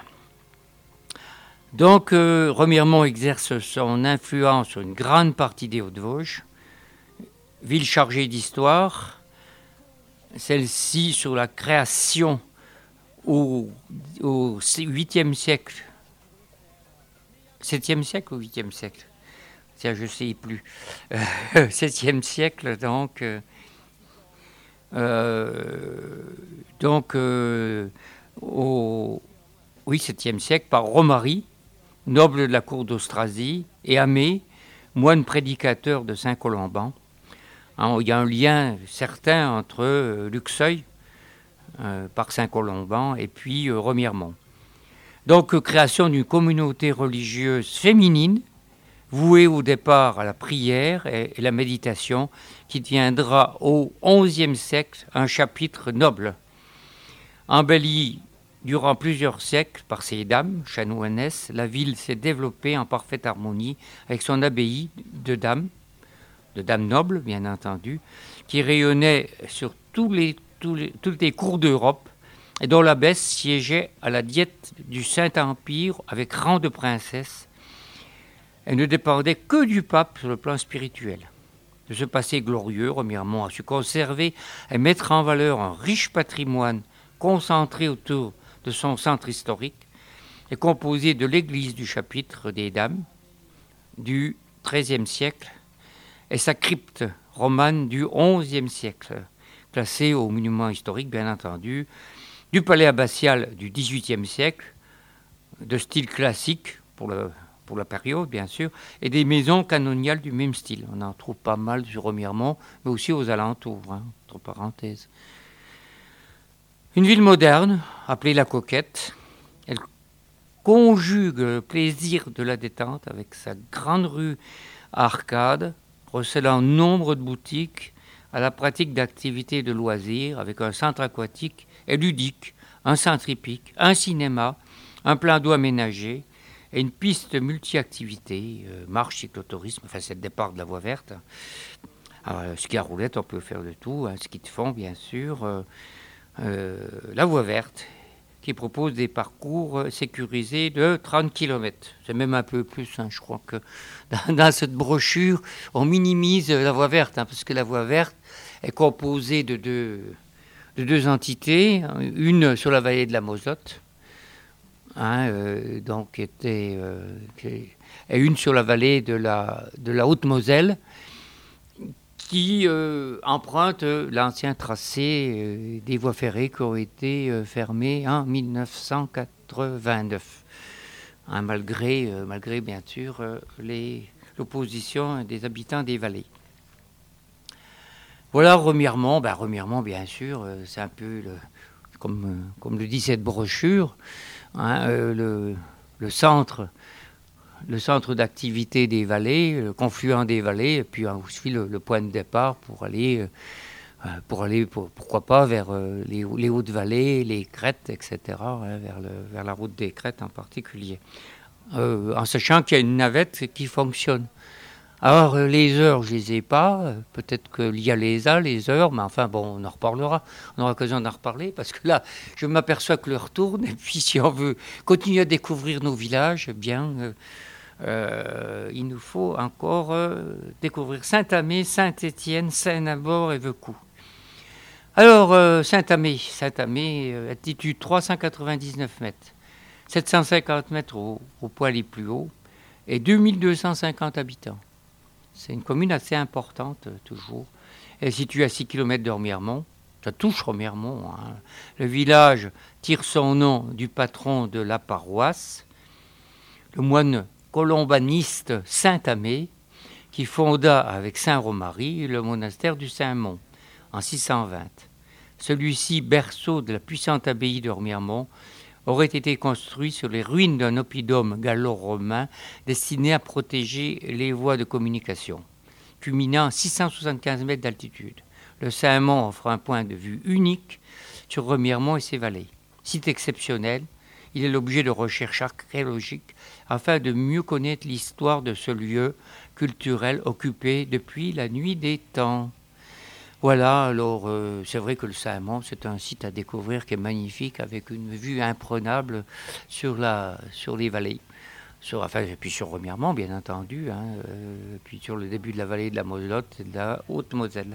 S1: Donc, euh, Remiremont exerce son influence sur une grande partie des Hauts-de-Vosges, ville chargée d'histoire, celle-ci sur la création au, au huitième siècle, septième siècle ou huitième siècle, tiens, je ne sais plus, euh, septième siècle, donc, euh, euh, donc euh, au oui, septième siècle, par Romary, noble de la cour d'Austrasie, et Amé, moine prédicateur de Saint-Colomban. Hein, il y a un lien certain entre euh, Luxeuil, euh, par Saint-Colomban, et puis euh, Remiremont. Donc, euh, création d'une communauté religieuse féminine, vouée au départ à la prière et, et la méditation, qui tiendra au onzième siècle un chapitre noble. Embellie durant plusieurs siècles par ses dames chanoinesses, la ville s'est développée en parfaite harmonie avec son abbaye de dames, de dames nobles bien entendu, qui rayonnait sur tous les, tous les, toutes les cours d'Europe et dont l'abbesse siégeait à la diète du Saint-Empire avec rang de princesse. Elle ne dépendait que du pape sur le plan spirituel. De ce passé glorieux, Remiremont a su conserver et mettre en valeur un riche patrimoine concentré autour de son centre historique et composé de l'église du chapitre des Dames du treizième siècle et sa crypte romane du onzième siècle, classée au monument historique bien entendu, du palais abbatial du dix-huitième siècle, de style classique pour, le, pour la période bien sûr, et des maisons canoniales du même style. On en trouve pas mal sur Remiremont, mais aussi aux alentours, hein, entre parenthèses. Une ville moderne, appelée La Coquette, elle conjugue le plaisir de la détente avec sa grande rue à arcades, recélant nombre de boutiques à la pratique d'activités de loisirs, avec un centre aquatique et ludique, un centre hippique, un cinéma, un plan d'eau aménagé et une piste multi-activités, euh, marche, cyclotourisme, enfin c'est le départ de la voie verte. Alors, ski à roulette, on peut faire de tout, hein, ski de fond bien sûr, euh, Euh, la voie verte, qui propose des parcours sécurisés de trente kilomètres. C'est même un peu plus, hein, je crois que dans, dans cette brochure, on minimise la voie verte, hein, parce que la voie verte est composée de deux, de deux entités, une sur la vallée de la Moselotte, hein, euh, donc était, euh, et une sur la vallée de la, de la Haute-Moselle, qui euh, emprunte l'ancien tracé euh, des voies ferrées qui ont été euh, fermées en mille neuf cent quatre-vingt-neuf, hein, malgré, euh, malgré bien sûr euh, les, l'opposition des habitants des vallées. Voilà Remiremont, ben, Remiremont bien sûr, euh, c'est un peu, le, comme, euh, comme le dit cette brochure, hein, euh, le, le centre le centre d'activité des vallées, le confluent des vallées, et puis aussi le, le point de départ pour aller, euh, pour aller pour, pourquoi pas, vers euh, les, les Hautes-Vallées, les Crêtes, et cetera, hein, vers, le, vers la route des Crêtes en particulier. Euh, en sachant qu'il y a une navette qui fonctionne. Alors, euh, les heures, je ne les ai pas. Euh, peut-être que l'I A les a, les heures, mais enfin, bon, on en reparlera. On aura l'occasion d'en reparler, parce que là, je m'aperçois que l'heure tourne, et puis si on veut continuer à découvrir nos villages, eh bien... Euh, Euh, il nous faut encore euh, découvrir Saint-Amé, Saint-Étienne, Saint-Nabord et Veucou. Alors, euh, Saint-Amé, Saint-Amé, euh, altitude trois cent quatre-vingt-dix-neuf mètres, sept cent cinquante mètres au, au point les plus hauts, et deux mille deux cent cinquante habitants. C'est une commune assez importante, euh, toujours. Elle est située à six kilomètres de Remiremont. Ça touche Remiremont. Hein. Le village tire son nom du patron de la paroisse, le moine colombaniste Saint-Amé, qui fonda avec Saint Romary le monastère du Saint-Mont en six cent vingt. Celui-ci, berceau de la puissante abbaye de Remiremont, aurait été construit sur les ruines d'un oppidum gallo-romain destiné à protéger les voies de communication, culminant à six cent soixante-quinze mètres d'altitude. Le Saint-Mont offre un point de vue unique sur Remiremont et ses vallées. Site exceptionnel, il est l'objet de recherches archéologiques afin de mieux connaître l'histoire de ce lieu culturel occupé depuis la nuit des temps. Voilà, alors euh, c'est vrai que le Saint-Mont, c'est un site à découvrir qui est magnifique, avec une vue imprenable sur, la, sur les vallées. Sur, enfin, et puis sur Remiremont, bien entendu, hein, euh, puis sur le début de la vallée de la Moselotte et de la Haute-Moselle.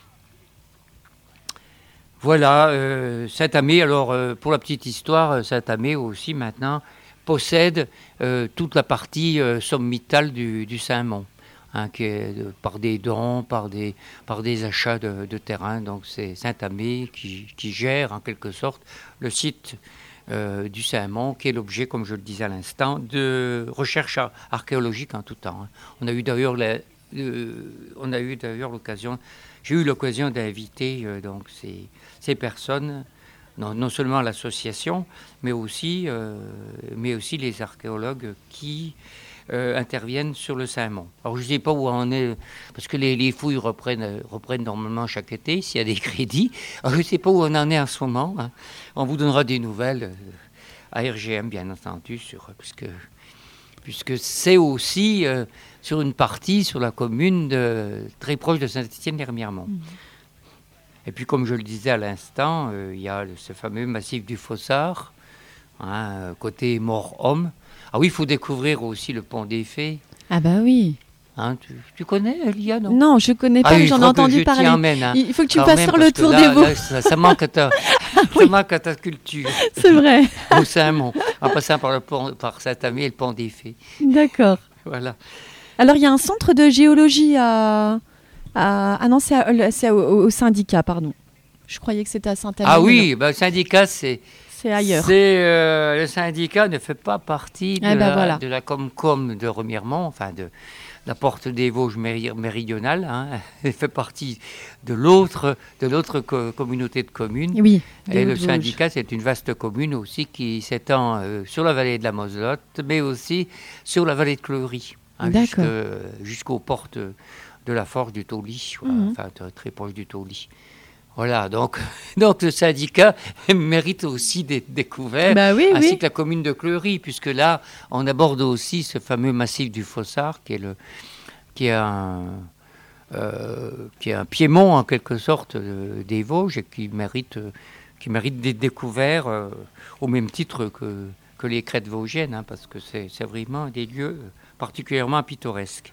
S1: Voilà, euh, Saint-Amé, alors euh, pour la petite histoire, Saint-Amé aussi maintenant possède euh, toute la partie euh, sommitale du, du Saint-Mont. Hein, qui est de, par des dons, par des, par des achats de, de terrain. Donc c'est Saint-Amé qui, qui gère en quelque sorte le site euh, du Saint-Mont, qui est l'objet, comme je le disais à l'instant, de recherches archéologiques en tout temps. Hein. On a eu d'ailleurs, la, euh, on a eu d'ailleurs l'occasion, j'ai eu l'occasion d'inviter euh, donc ces, ces personnes, non, non seulement l'association, mais aussi, euh, mais aussi les archéologues qui Euh, interviennent sur le Saint-Mont. Alors je ne sais pas où on est, parce que les, les fouilles reprennent, reprennent normalement chaque été, s'il y a des crédits. Alors je ne sais pas où on en est en ce moment. Hein. On vous donnera des nouvelles euh, à R G M, bien entendu, sur, puisque, puisque c'est aussi euh, sur une partie, sur la commune de, très proche de Saint-Étienne-les-Remiremont. Mmh. Et puis comme je le disais à l'instant, euh, il y a ce fameux massif du Fossard, hein, côté Mort-Homme. Ah oui, il faut découvrir aussi le pont des Fées.
S2: Ah bah oui.
S1: Hein, tu, tu connais, Lia, non?
S2: Non, je ne connais pas,
S1: ah,
S2: mais j'en ai entendu parler.
S1: Emmène, hein,
S2: il faut que tu fasses faire le tour là, des Vosges.
S1: Là, ça, ça, manque à ta, oui. ça manque à ta culture.
S2: C'est vrai.
S1: Au Saint-Mont, en passant par, le pont, par Saint-Amé et le pont des Fées.
S2: D'accord.
S1: Voilà.
S2: Alors, il y a un centre de géologie à... à... Ah non, c'est, à... c'est au, au syndicat, pardon. Je croyais que c'était à Saint-Amé.
S1: Ah oui, bah, le syndicat, c'est...
S2: C'est ailleurs.
S1: C'est, euh, le syndicat ne fait pas partie de,
S2: eh ben
S1: la,
S2: voilà.
S1: de la Comcom de Remiremont, enfin de la Porte des Vosges méridionale. Hein. Elle fait partie de l'autre, de l'autre co- communauté de communes.
S2: Oui.
S1: Et le syndicat, c'est une vaste commune aussi qui s'étend euh, sur la vallée de la Moselotte, mais aussi sur la vallée de Cleury, hein, jusque, jusqu'aux portes de la forge du Tauly, voilà, mm-hmm. enfin très proche du Tauly. Voilà, donc, donc le syndicat mérite aussi d'être découvert,
S2: bah oui,
S1: ainsi
S2: oui.
S1: que la commune de Cleury, puisque là, on aborde aussi ce fameux massif du Fossard, qui est, le, qui est, un, euh, qui est un piémont, en quelque sorte, euh, des Vosges, et qui mérite, euh, qui mérite d'être découvert euh, au même titre que, que les crêtes vosgiennes, hein, parce que c'est, c'est vraiment des lieux particulièrement pittoresques.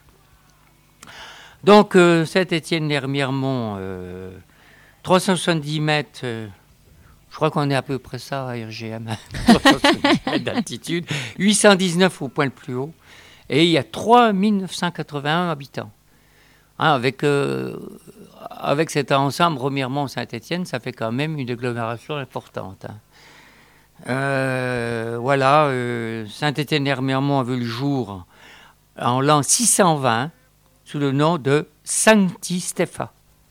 S1: Donc, euh, Saint-Étienne-les-Remiremont... Euh, trois cent soixante-dix mètres, euh, je crois qu'on est à peu près ça à R G M, trois cent soixante-dix mètres d'altitude, huit cent dix-neuf au point le plus haut, et il y a trois mille neuf cent quatre-vingt-un habitants. Hein, avec, euh, avec cet ensemble Remiremont-Saint-Étienne, ça fait quand même une agglomération importante. Hein. Euh, voilà, euh, Saint-Étienne-les-Remiremont a vu le jour en l'an six cent vingt sous le nom de Sancti Stepha.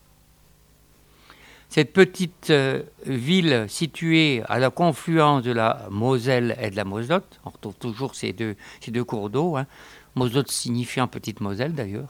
S1: Cette petite euh, ville située à la confluence de la Moselle et de la Moselotte, on retrouve toujours ces deux, ces deux cours d'eau, hein, Moselotte signifiant petite Moselle d'ailleurs,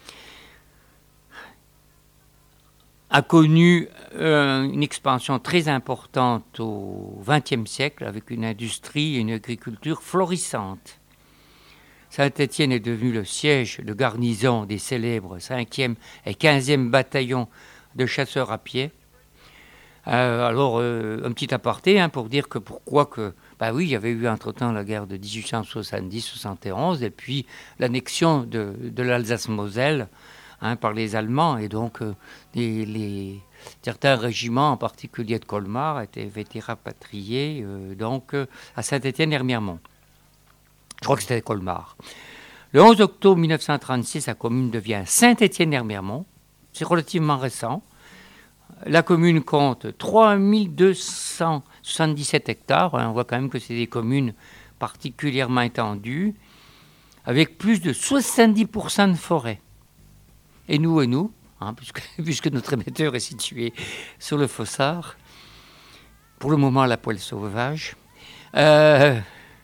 S1: a connu euh, une expansion très importante au vingtième siècle avec une industrie et une agriculture florissantes. Saint-Étienne est devenu le siège de garnison des célèbres cinquième et quinzième bataillons de chasseurs à pied. Euh, alors, euh, un petit aparté hein, pour dire que pourquoi que... Bah oui, il y avait eu entre-temps la guerre de dix-huit cent soixante-dix soixante et onze et puis l'annexion de, de l'Alsace-Moselle hein, par les Allemands. Et donc, euh, les, les, certains régiments, en particulier de Colmar, étaient, avaient été rapatriés euh, donc, euh, à Saint-Étienne-Hermiermont. Je crois que c'était Colmar. Le onze octobre mille neuf cent trente-six, la commune devient Saint-Étienne-Hermiermont. C'est relativement récent. La commune compte trois mille deux cent soixante-dix-sept hectares. On voit quand même que c'est des communes particulièrement étendues, avec plus de soixante-dix pour cent de forêt. Et nous, et nous, hein, puisque, puisque notre émetteur est situé sur le Fossard, pour le moment à la poêle sauvage, euh,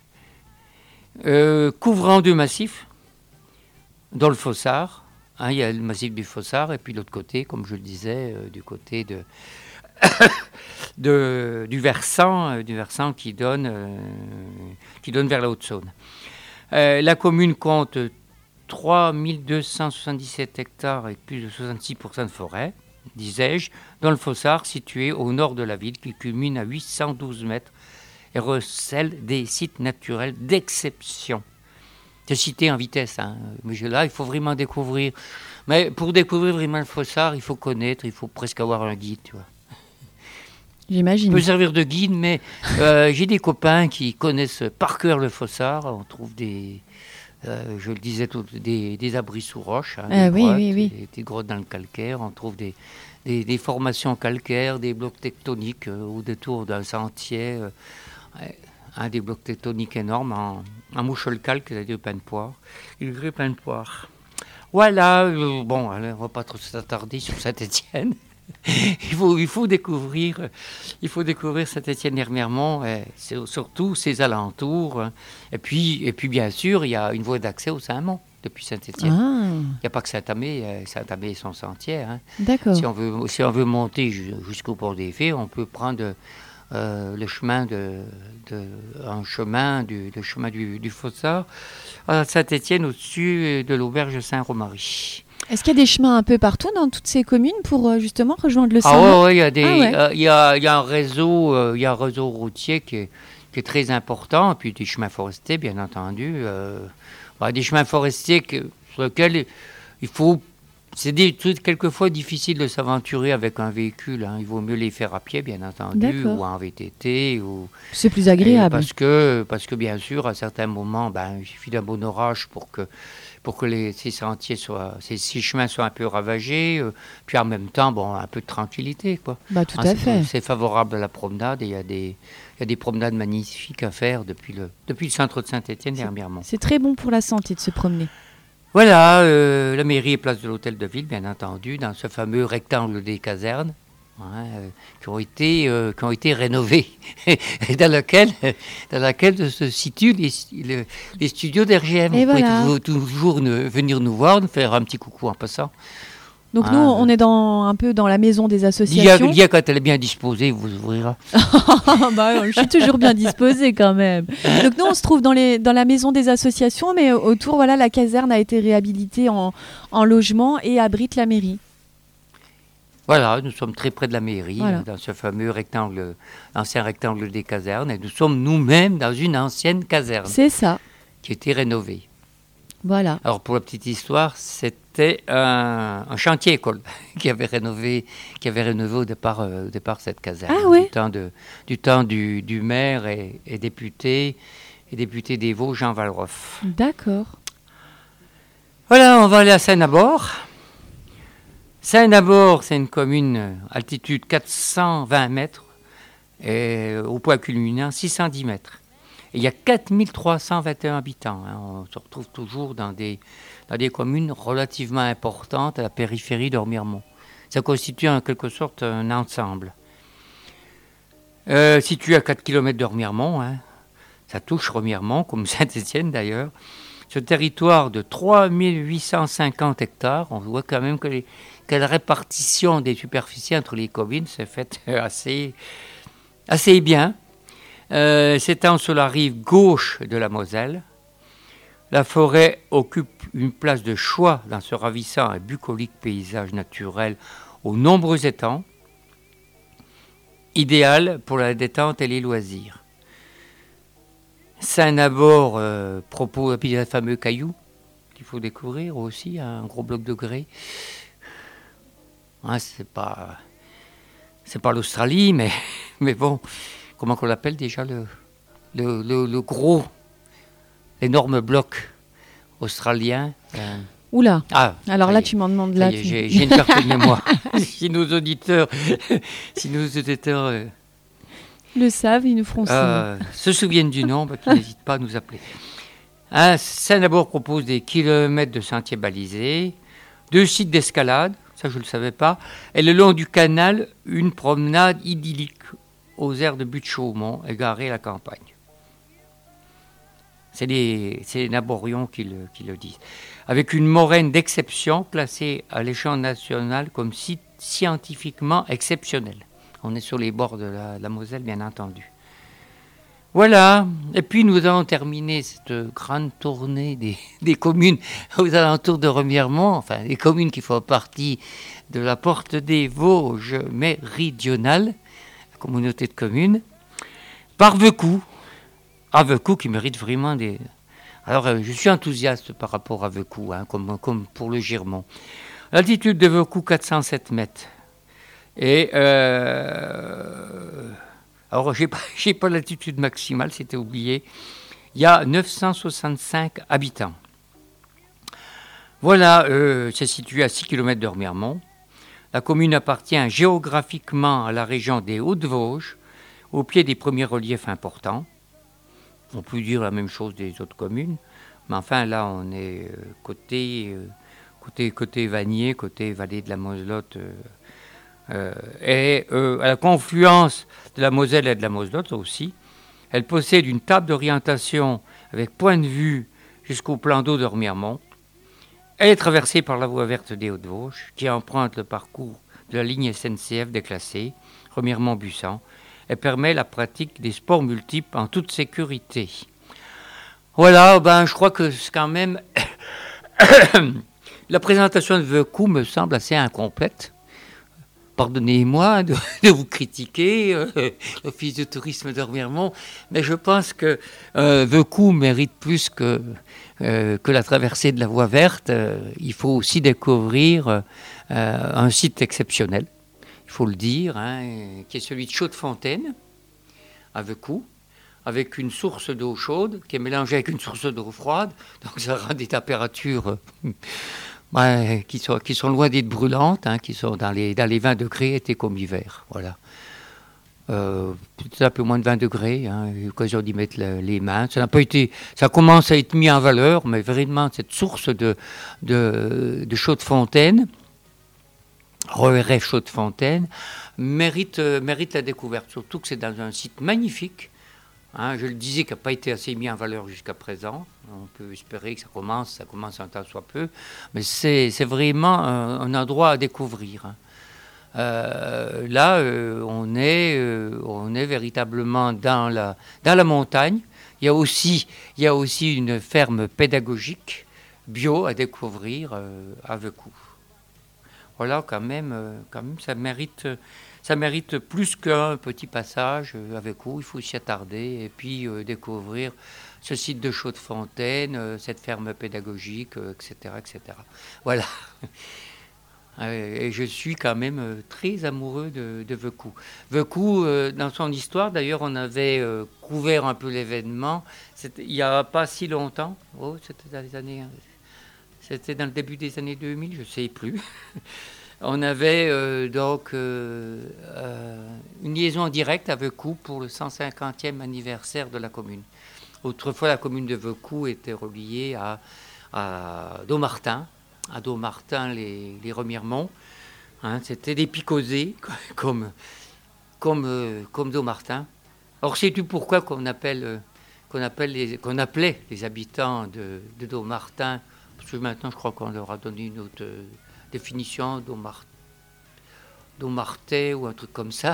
S1: euh, couvrant deux massifs, dans le Fossard. Hein, il y a le massif du Fossard, et puis l'autre côté, comme je le disais, euh, du côté de, de, du versant, euh, du versant qui donne, euh, qui donne vers la Haute-Saône. Euh, la commune compte trois mille deux cent soixante-dix-sept hectares avec plus de soixante-six pour cent de forêt, disais-je, dans le Fossard, situé au nord de la ville, qui culmine à huit cent douze mètres et recèle des sites naturels d'exception. C'est cité en vitesse, hein. Mais là, il faut vraiment découvrir. Mais pour découvrir vraiment le Fossard, il faut connaître, il faut presque avoir un guide, tu vois.
S2: J'imagine.
S1: Il peut servir de guide, mais euh, j'ai des copains qui connaissent par cœur le Fossard. On trouve des, euh, je le disais, tout, des, des abris sous roche, hein,
S2: euh,
S1: des,
S2: oui,
S1: grottes,
S2: oui, oui.
S1: Des, des grottes dans le calcaire. On trouve des, des, des formations calcaires, des blocs tectoniques euh, au détour d'un sentier. Euh, un des blocs tectoniques énormes en, en mouchol-calque, c'est-à-dire pain de poire. Il grille pain de poire. Voilà, euh, bon, allez, on ne va pas trop s'attarder sur Saint-Étienne. il, faut, il, faut découvrir, il faut découvrir Saint-Étienne-Hermiermont, et surtout ses alentours. Hein. Et, puis, et puis, bien sûr, il y a une voie d'accès au Saint-Mont depuis Saint-Étienne.
S2: Ah.
S1: Il n'y a pas que Saint-Amé, Saint-Amé et son sentier. Hein.
S2: D'accord.
S1: Si on veut, si on veut monter jusqu'au port des Fées, on peut prendre... Euh, le chemin de, de un chemin du le chemin du, du Fossard à Saint-Étienne au-dessus de l'auberge Saint-Romary.
S2: Est-ce qu'il y a des chemins un peu partout dans toutes ces communes pour euh, justement rejoindre le
S1: Ah
S2: Saint-Mont?
S1: ouais, il y a des
S2: ah ouais.
S1: euh, il y a il y a un réseau euh, il y a un réseau routier qui est qui est très important, et puis des chemins forestiers bien entendu, euh, bah, des chemins forestiers que, sur lesquels il faut. C'est des trucs quelquefois difficile de s'aventurer avec un véhicule. Hein. Il vaut mieux les faire à pied, bien entendu,
S2: D'accord.
S1: ou en V T T. Ou...
S2: C'est plus agréable.
S1: Parce que, parce que, bien sûr, à certains moments, ben, il suffit d'un bon orage pour que, pour que les, ces sentiers soient, ces, ces chemins soient un peu ravagés. Euh, puis en même temps, bon, un peu de tranquillité, quoi.
S2: Bah, tout
S1: hein,
S2: à
S1: c'est,
S2: fait.
S1: C'est favorable à la promenade, et il y a des, il y a des promenades magnifiques à faire depuis le, depuis le centre de Saint-Étienne-Hermiermont.
S2: C'est très bon pour la santé de se promener.
S1: Voilà, euh, la mairie et place de l'hôtel de ville, bien entendu, dans ce fameux rectangle des casernes, hein, euh, qui ont été, euh, qui ont été rénovés, et dans lequel, dans laquelle se situent les, les, les studios d'R G M.
S2: Et
S1: Vous
S2: voilà.
S1: pouvez toujours, toujours ne, venir nous voir, nous faire un petit coucou en passant.
S2: Donc
S1: Ah,
S2: nous,
S1: euh,
S2: on est dans, un peu dans la maison des
S1: L'I A,
S2: associations.
S1: l'I A, quand elle est bien disposée, vous ouvrira.
S2: bah, je suis toujours bien disposée quand même. Donc nous, on se trouve dans, les, dans la maison des associations, mais autour, voilà, la caserne a été réhabilitée en, en logement et abrite la mairie.
S1: Voilà, nous sommes très près de la mairie,
S2: Voilà.
S1: dans ce fameux rectangle, ancien rectangle des casernes, et nous sommes nous-mêmes dans une ancienne caserne
S2: C'est ça,
S1: qui a été rénovée.
S2: voilà.
S1: Alors pour la petite histoire, c'était un, un chantier école qui avait rénové, qui avait rénové au départ, euh, au départ cette caserne.
S2: Ah ouais.
S1: Du temps, de, du, temps du, du maire et, et député, et député des Vosges, Jean Valroff.
S2: D'accord.
S1: Voilà, on va aller à Saint-Nabord. Saint-Nabord, c'est une commune euh, altitude quatre cent vingt mètres et euh, au point culminant six cent dix mètres. Et il y a quatre mille trois cent vingt et un habitants. Hein. On se retrouve toujours dans des, dans des communes relativement importantes à la périphérie d'Hermiermont. Ça constitue en quelque sorte un ensemble. Euh, situé à quatre kilomètres d'Hermiermont, hein, ça touche Remiermont, comme Saint-Étienne d'ailleurs. Ce territoire de trois mille huit cent cinquante hectares, on voit quand même que, les, que la répartition des superficies entre les communes s'est faite assez, assez bien. Euh, s'étend sur la rive gauche de la Moselle. La forêt occupe une place de choix dans ce ravissant et bucolique paysage naturel aux nombreux étangs, idéal pour la détente et les loisirs. Saint-Nabord euh, propose, puis il y a le fameux caillou, faut découvrir aussi, un gros bloc de grès. Hein, c'est pas, c'est pas l'Australie, mais, mais bon, comment qu'on l'appelle déjà le, le, le, le gros, l'énorme bloc australien. Euh,
S2: Oula,
S1: ah,
S2: alors là, tu m'en demandes là.
S1: Est,
S2: tu...
S1: j'ai, j'ai une perte de mémoire. si nos auditeurs, si nos auditeurs euh,
S2: le savent, ils nous feront signe.
S1: Euh, se souviennent du nom, bah, qu'ils n'hésitent pas à nous appeler. Hein, Saint-Nabour propose des kilomètres de sentiers balisés, deux sites d'escalade, ça je ne le savais pas, et le long du canal, une promenade idyllique aux aires de Butte-Chaumont, égarée à la campagne. C'est les, c'est les Naborions qui le, qui le disent. Avec une moraine d'exception placée à l'échelon national comme site scientifiquement exceptionnel. On est sur les bords de la, la Moselle, bien entendu. Voilà. Et puis nous allons terminer cette grande tournée des, des communes aux alentours de Remiremont, enfin les communes qui font partie de la Porte des Vosges méridionale, la communauté de communes, par Vecou. À Vecou qui mérite vraiment des... Alors euh, je suis enthousiaste par rapport à Vecou, hein, comme, comme pour le Giremont. L'altitude de Vecou, quatre cent sept mètres. Et euh, alors, je n'ai pas, j'ai pas l'altitude maximale, c'était oublié. Il y a neuf cent soixante-cinq habitants. Voilà, euh, c'est situé à six kilomètres de Remiremont. La commune appartient géographiquement à la région des Hauts-de-Vosges, au pied des premiers reliefs importants. On peut dire la même chose des autres communes, mais enfin, là, on est euh, côté, euh, côté, côté Vanier, côté vallée de la Moselotte. Euh, Euh, et euh, à la confluence de la Moselle et de la Moselotte aussi. Elle possède une table d'orientation avec point de vue jusqu'au plan d'eau de Remiremont. Elle est traversée par la voie verte des Hauts-de-Vosges qui emprunte le parcours de la ligne S N C F déclassée, Remiremont-Busan, et permet la pratique des sports multiples en toute sécurité. Voilà, ben, je crois que c'est quand même... la présentation de Vecou me semble assez incomplète. Pardonnez-moi de, de vous critiquer, euh, l'Office de tourisme de Remiremont, mais je pense que euh, Vecou mérite plus que, euh, que la traversée de la voie verte. Euh, il faut aussi découvrir euh, un site exceptionnel, il faut le dire, hein, qui est celui de Chaudefontaine, à Vecou, avec une source d'eau chaude qui est mélangée avec une source d'eau froide, donc ça rend des températures... Euh, Ouais, qui, sont, qui sont loin d'être brûlantes, hein, qui sont dans les, dans les vingt degrés, été comme hiver. Voilà. Euh, peut-être un peu moins de vingt degrés, hein, j'ai eu l'occasion d'y mettre le, les mains. Ça n'a pas été, ça commence à être mis en valeur, mais vraiment, cette source de, de, de Chaudefontaine, R E R F Chaudefontaine, mérite, euh, mérite la découverte, surtout que c'est dans un site magnifique. Hein, je le disais, qui n'a pas été assez mis en valeur jusqu'à présent. On peut espérer que ça commence, ça commence un temps soit peu. Mais c'est, c'est vraiment un, un endroit à découvrir. Hein. Euh, là, euh, on, est, euh, on est véritablement dans la, dans la montagne. Il y a aussi, il y a aussi une ferme pédagogique bio à découvrir euh, à Vecou. Voilà, quand même, euh, quand même ça mérite... Ça mérite plus qu'un petit passage avec vous, il faut s'y attarder et puis euh, découvrir ce site de Chaudefontaine, euh, cette ferme pédagogique, euh, et cetera, et cetera. Voilà. Et je suis quand même euh, très amoureux de, de Vecou. Vecou, euh, dans son histoire, d'ailleurs, on avait euh, couvert un peu l'événement. C'était, il n'y a pas si longtemps. Oh, c'était dans les années. C'était dans le début des années deux mille, je ne sais plus. On avait euh, donc euh, euh, une liaison en direct à Vecou pour le cent cinquantième anniversaire de la commune. Autrefois, la commune de Vecou était reliée à, à Dommartin, à Dommartin, les, les Remiremont. Hein, c'était des picosés, comme, comme, euh, comme Dommartin. Or, sais-tu pourquoi qu'on appelle, euh, qu'on appelle les, qu'on appelait les habitants de, de Dommartin, parce que maintenant, je crois qu'on leur a donné une autre... Euh, définition d'Aumartais ou un truc comme ça.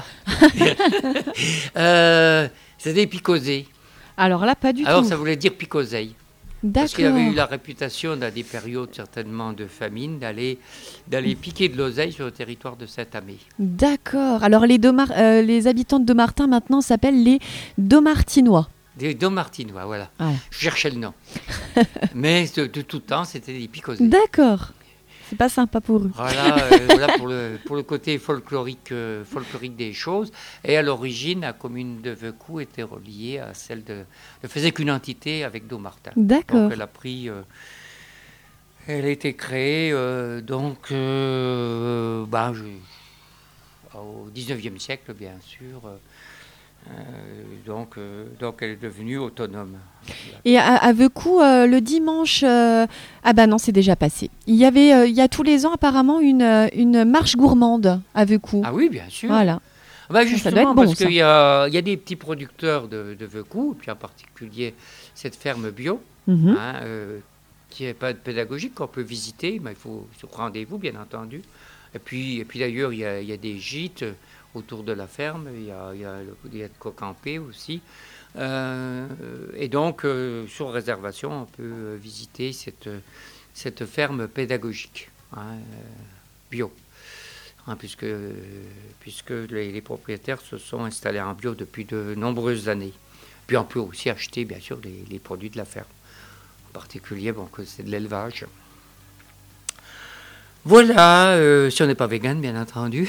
S1: euh, c'est des picosés.
S2: Alors là, pas du
S1: Alors,
S2: tout.
S1: Alors, ça voulait dire picoseille.
S2: D'accord.
S1: Parce qu'il avait eu la réputation, dans des périodes certainement de famine, d'aller, d'aller piquer de l'oseille sur le territoire de Saint-Amé.
S2: D'accord. Alors, les, Domar- euh, les habitants de Dommartin, maintenant, s'appellent les Dommartinois.
S1: Des Daumartinois, voilà.
S2: Voilà.
S1: Je cherchais le nom. Mais de, de tout temps, c'était des picosés.
S2: D'accord. C'est pas sympa pour eux.
S1: Voilà, euh, voilà pour, le, pour le côté folklorique, euh, folklorique des choses. Et à l'origine, la commune de Veucou était reliée à celle de... Ne faisait qu'une entité avec Daumartin.
S2: D'accord.
S1: Donc elle a pris... Euh, elle a été créée euh, donc euh, ben, je, au dix-neuvième siècle, bien sûr. Euh, Euh, donc, euh, donc elle est devenue autonome.
S2: Et à, à Veucou, euh, le dimanche, euh, ah bah non, c'est déjà passé. Il y avait, euh, il y a tous les ans apparemment une, une marche gourmande à Veucou.
S1: Ah oui, bien sûr.
S2: Voilà.
S1: Bah
S2: ça
S1: justement,
S2: doit être bon,
S1: parce
S2: ça.
S1: qu'il y a, il y a des petits producteurs de, de Veucou, et puis en particulier cette ferme bio,
S2: Mhm.
S1: hein, euh, qui n'est pas pédagogique, qu'on peut visiter, mais il faut se rendez-vous, bien entendu. Et puis, et puis d'ailleurs, il y a, il y a des gîtes autour de la ferme, il y a, il y a, il y a de quoi camper aussi. Euh, et donc, euh, sur réservation, on peut visiter cette, cette ferme pédagogique, hein, euh, bio, hein, puisque, puisque les, les propriétaires se sont installés en bio depuis de nombreuses années. Puis on peut aussi acheter, bien sûr, les, les produits de la ferme. En particulier, bon, que c'est de l'élevage. Voilà, euh, si on n'est pas vegan, bien entendu.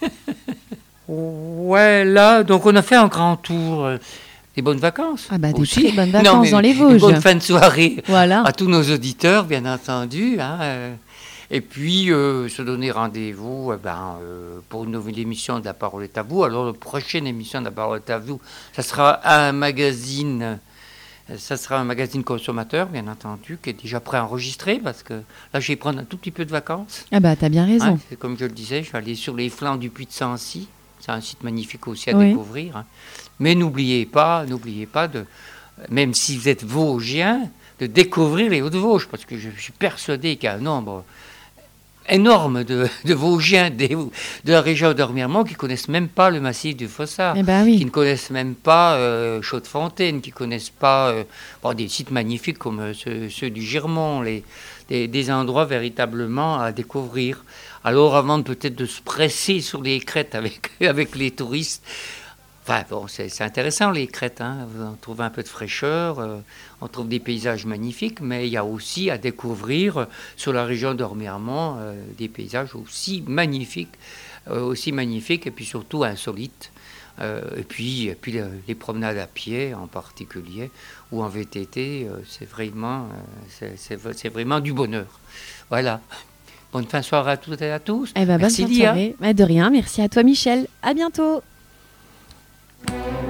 S1: Ouais, là, donc on a fait un grand tour. euh, Des bonnes vacances.
S2: Ah bah des
S1: aussi.
S2: très bonnes
S1: Non,
S2: vacances
S1: mais
S2: dans les
S1: Une
S2: Vosges.
S1: bonne fin de soirée
S2: Voilà.
S1: à tous nos auditeurs, bien entendu. Hein, euh, et puis, euh, se donner rendez-vous eh ben, euh, pour une nouvelle émission de La Parole est à vous. Alors, la prochaine émission de La Parole est à vous, ça sera un magazine, euh, ça sera un magazine consommateur, bien entendu, qui est déjà préenregistré, parce que là, je vais prendre un tout petit peu de vacances.
S2: Ah bah t'as bien raison.
S1: Hein, c'est comme je le disais, je vais aller sur les flancs du Puy de Sancy. C'est un site magnifique aussi à
S2: Oui.
S1: découvrir. Hein. Mais n'oubliez pas, n'oubliez pas de, même si vous êtes Vosgien, de découvrir les Hauts-de-Vosges, parce que je suis persuadé qu'il y a un nombre énorme de, de Vosgiens des- de la région de Remiremont qui ne connaissent même pas le massif du Fossard,
S2: Eh ben
S1: qui
S2: oui.
S1: ne connaissent même pas euh, Chaux-de-Fontaine, qui ne connaissent pas euh, bon, des sites magnifiques comme euh, ceux, ceux du Girmont, les, des, des endroits véritablement à découvrir. Alors avant de peut-être de se presser sur les crêtes avec, avec les touristes, enfin bon, c'est c'est intéressant les crêtes, hein. On trouve un peu de fraîcheur, euh, on trouve des paysages magnifiques, mais il y a aussi à découvrir euh, sur la région de Remiremont euh, des paysages aussi magnifiques, euh, aussi magnifiques et puis surtout insolites. Euh, et puis, et puis le- les promenades à pied en particulier ou en V T T, euh, c'est vraiment, euh, c'est- c'est v- c'est vraiment du bonheur. Voilà. Bonne fin de soirée à toutes et à tous.
S2: Eh ben bonne
S1: Merci
S2: fin de
S1: Lia.
S2: soirée. Mais de rien, merci à toi Michel. À bientôt.